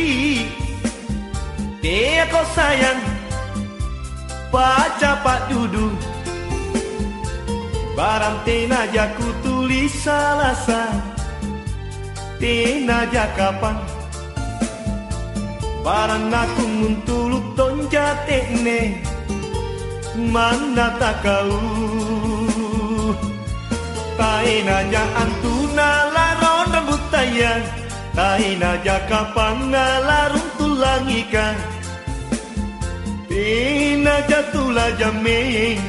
Tia ko sayang Baca pak dudu Barang tena jaku tulis salasa Tena jakapan Barang aku muntuluk tonjate ne Mana tak kau Taina ja antuna laron rambut tayang Taina ja kapan larung tulangika Taina ja tula jameng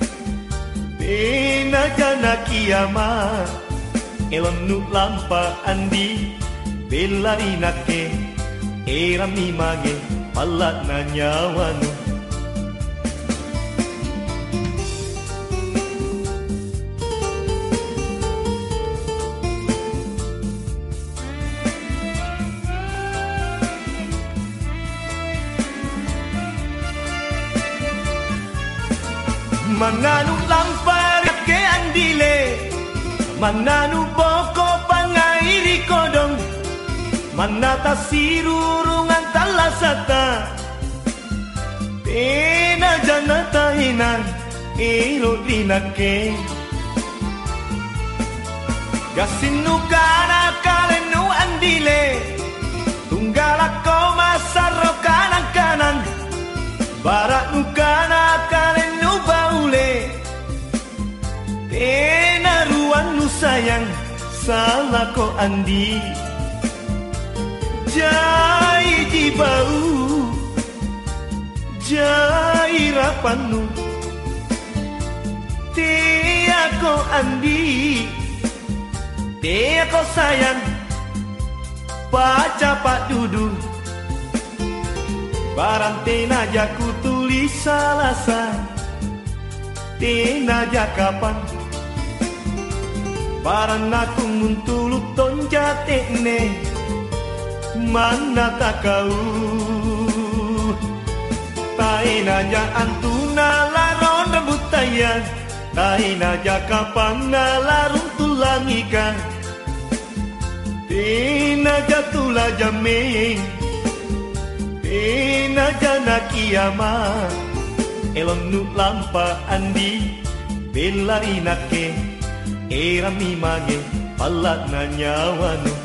Taina ja na kiamat Elon nu lampa andi Bela inake Era mi mage palat na nyawanu Mananu lampar ke andile Mananu boko pangairi kodong Manata sirurungan talasata Tena janata hinan ero dinake Gasinu kana kalenu andile Tunggalako masaro kanan-kanan Barat nu kana kalenu baule Tena ruang nu sayang Salah ko andi Jai jibau Jai rapanu Tia ko andi Tia ko sayang Baca pak dudu Barang tena jaku tulis salasa Tena jakapan Barang aku muntuluk tonjate ne Mana tak kau Taina ja antuna laron rambut tayang Taina ja kapan larung tulangika Taina ja tula jameng Taina ja na kiamat Elon nu lampa andi Bela inake Era mi mage palat na nyawanu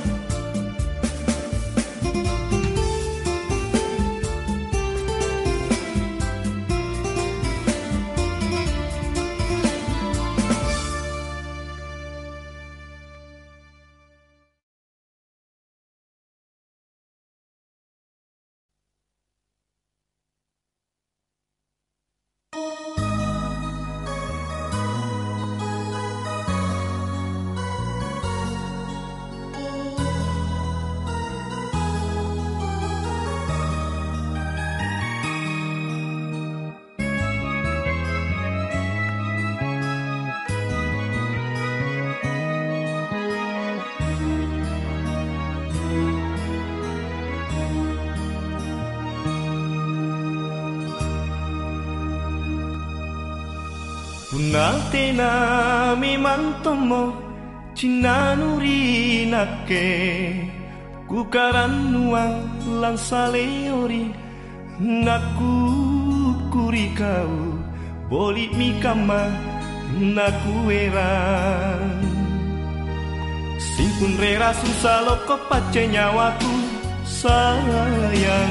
Punatena memang tomo cinanuri nake kukaran nuang lansaleori naku kuri kau boli mikama naku erang simpun rera susah loko pace nyawaku sayang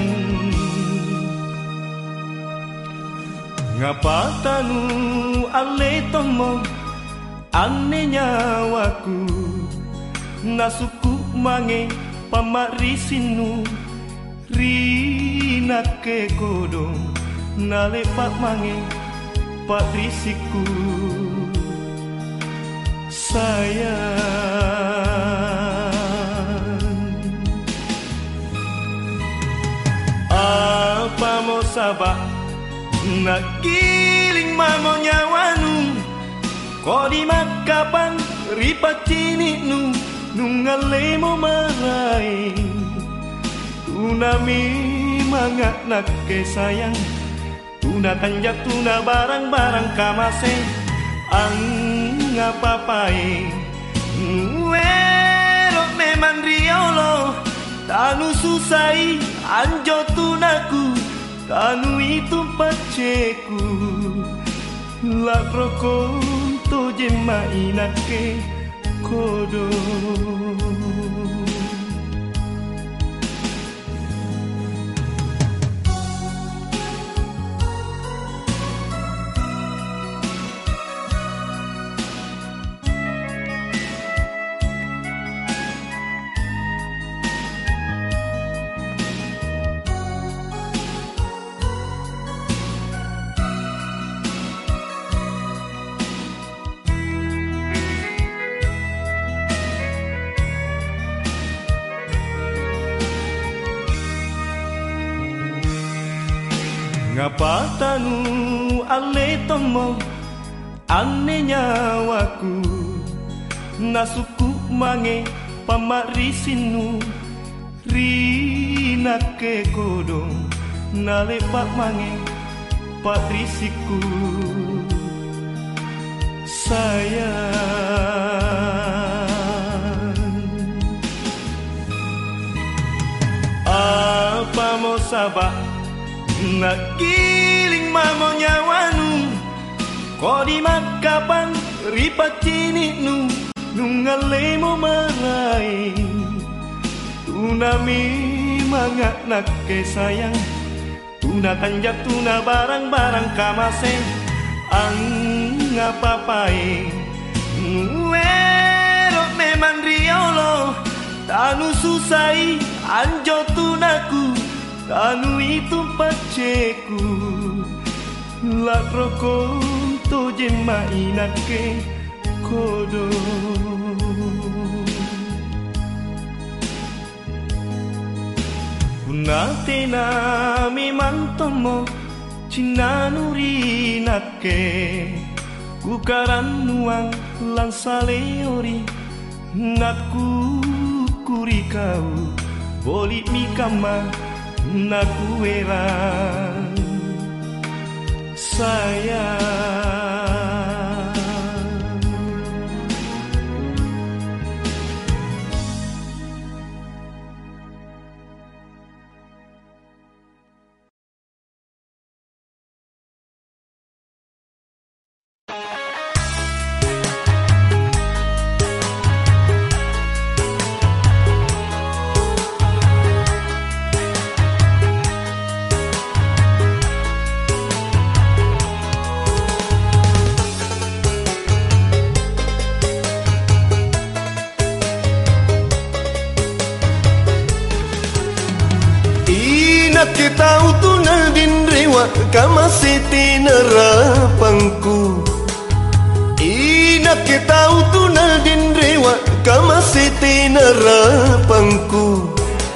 ngapa tanu ale tomo ane nyawaku nasuku mange pamarisinu rina ke kodong nale pak mange pak risiku sayang nagiling mamonya wanu ko di makapang ripatini nu nungale mo maray tunami mangak nakke sayang tuna kanjak tuna barang-barang kamase ang ngapapae nuero memang riolo tanu susai anjo tunaku tanu itu paceku la roko to jema inake kodo ngapa tanu ale tomo ane nyawaku nasuku mange pamarisinu rinake kodong nale pak mange patrisiku sayang apa mau sabak nagiling mamonya wanu ko di makapang ripatini nu nungale mo maray tunami mangak nakke sayang tuna kanjak tuna barang-barang kamase ang ngapapae nuero memang riolo tanu susai anjo tunaku tanu itu paceku la roko to jema inake kodo unatena mi mantomo cinanuri nake kukaran nuang lan saleori natku kuri kau boli mi kama nakueran sayang kita utuna din rewa kama siti nerapangku Inak kita utuna din rewa kama siti nerapangku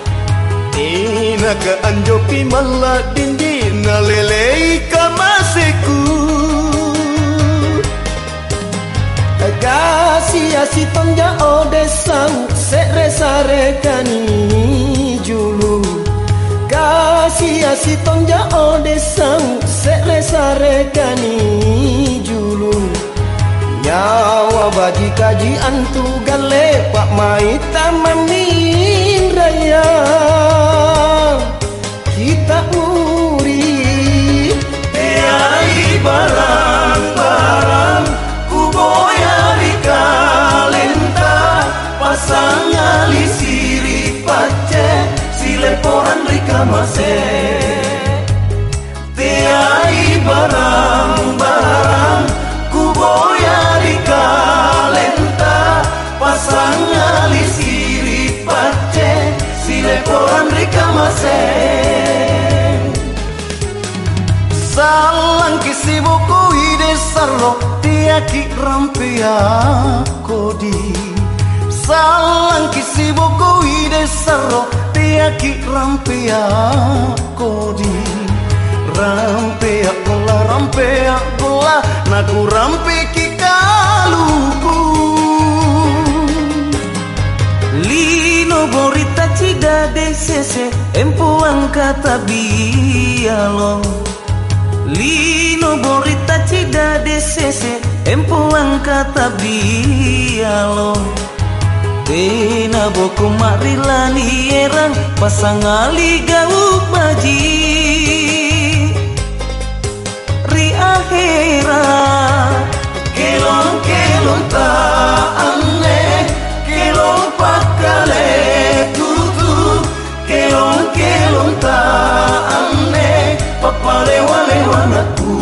Inak anjo pimala din di nalelei kama seku Agasi asitong ja odesau sere sare kani julu Kasi asitong ja odesau sere sare kani julu Nyawa bagi kaji antu gale pak maita mamin raya Kita uri Tiai barang-barang kuboyari kalenta pasang ali siri pace leporan rika mase Tiai barang-barang kuboyari kalenta pasang ali siri pace si leporan rika mase Salang kisi buku ide sarro tiaki rampia kodi Salang kisi buku ide sarro Tiaki rampia kodi Rampe gola rampe gola naku rampe ki kaluku Lino borita cida de sese empo angkata bialo Lino borita cida de sese empo angkata bialo Tena boko marilani erang pasangali gauk baji Ri akhirat kelong kelong ta ane kelong pakale tutu kelong kelong ta ane papale wale wanaku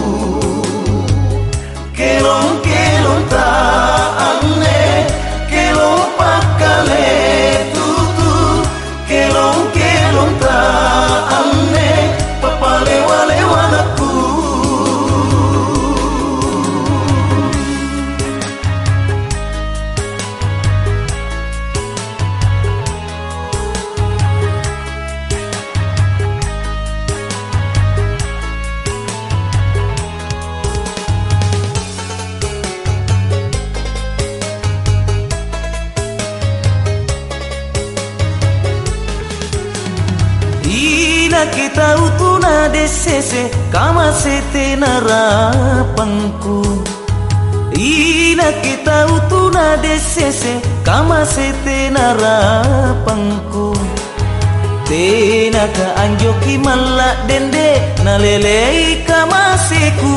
kelong kelong ta ane kelong pakale tutu kelong kelong ta ane papale wale wanaku kita utuna desese kama sete narapangku Ina kita utuna desese kama sete narapangku Tena ka anjoki malla dende nalelei kama seku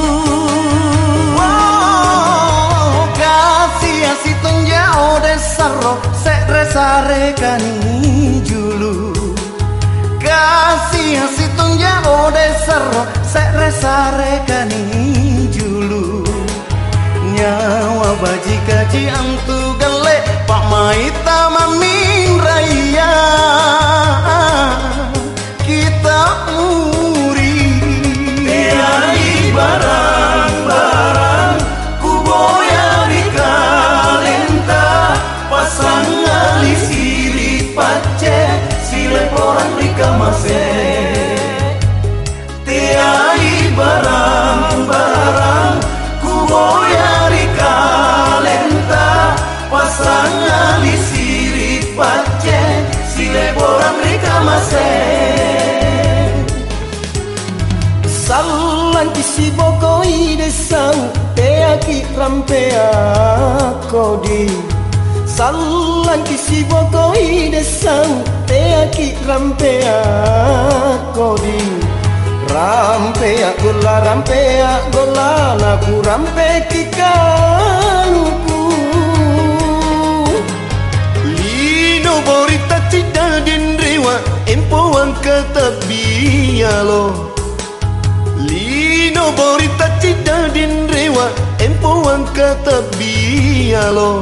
oh, kasih asih tonjao desarro se resare kani julu Kasih asih tonjao desarro se resare kani julu Nyawa baji kaji antu gale pak maita mamin raya kita uri tiai barang-barang ku boya di kalenta pasang ali siri pace sile orang rika mase tiai barang-barang ku boya di kalenta pasang ali siri pace sile orang rika mase Salang kisi bokoi desau te aki rampea kodi Salang kisi bokoi desau te aki rampea kodi Rampea gola rampea gola naku rampe kikaluku Lino borita cida dendrewa empo angkata bialo Lino borita cida dendrewa empo angkata bialo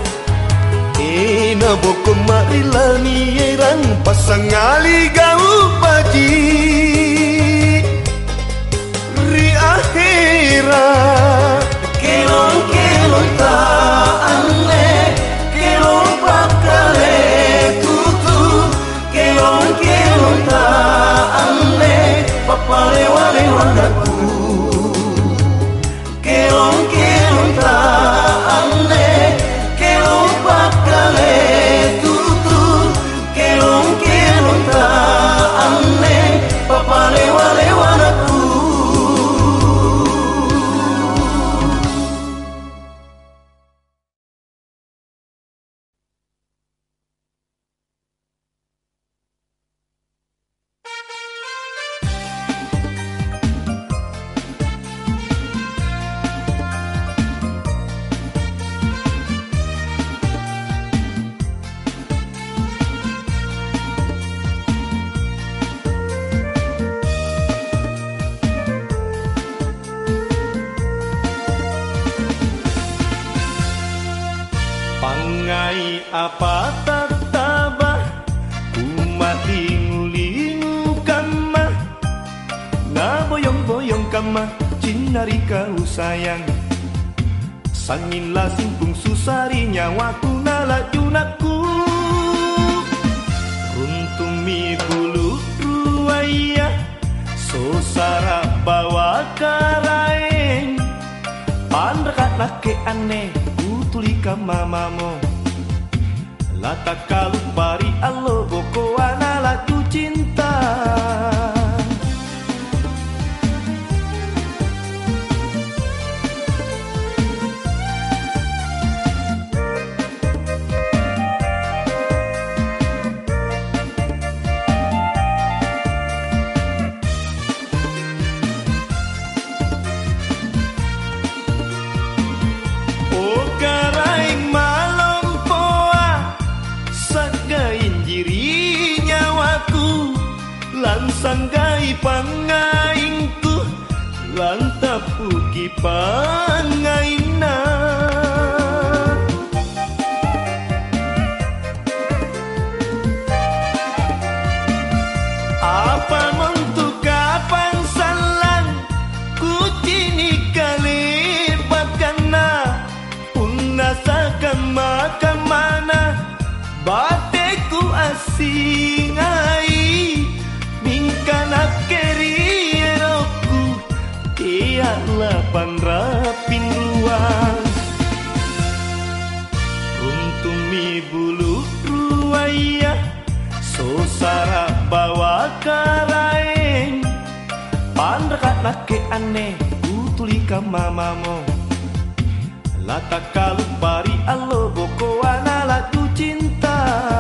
Ena boko marilani erang pasangali gau baji Ri akhirat kelong kelong ta ane kelong pakale tutu kelong kelong ta ane papale wale wanaku kelong kelong ta ane kelong pakale tutu kelong kelong ta ane papale wale wanaku Pangai apa tak tabah umati ngulingu kama na boyong-boyong kama cinari kau sayang sangin simpung susari nyawaku nala junaku runtung mi bulu ruaya so sara bawa karaeng pandrakat nake aneh utulika mamamo lata kalu pari allo boko anala tu cinta. Sanggai pangaingku lantapuki pangaina apa mentu kapan salang kucini kalibat kana unasakan makan mana bateku asingai kanak kerieroku tiaklah panrapin ruang untung mi bulu ruaya sosara bawa karaeng pandrakat nake aneh utulika mamamo lata kalu pari allo boko anala tu cinta.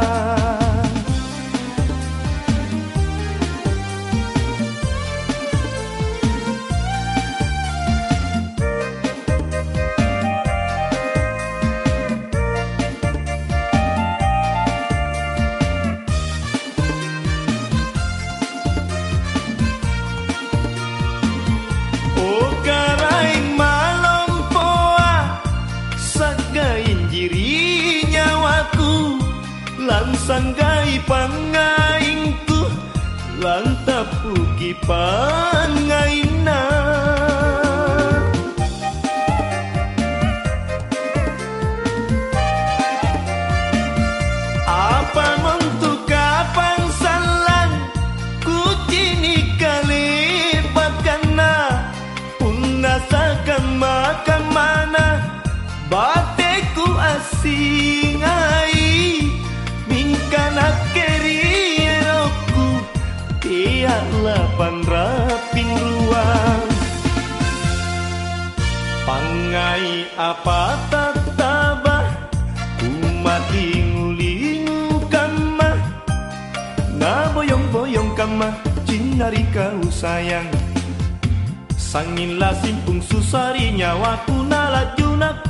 Sanggai pangaingku lantapuki pangaina apa mentu kapan salang kucini kalibat kana unasakan makan mana bateku asingai kanak kerieroku tiaklah panrapin ruang pangai apa tatabah umati ngulingu kamah na boyong-boyong kamah cinari kau sayang sangin la simpung susari nyawaku nalajuna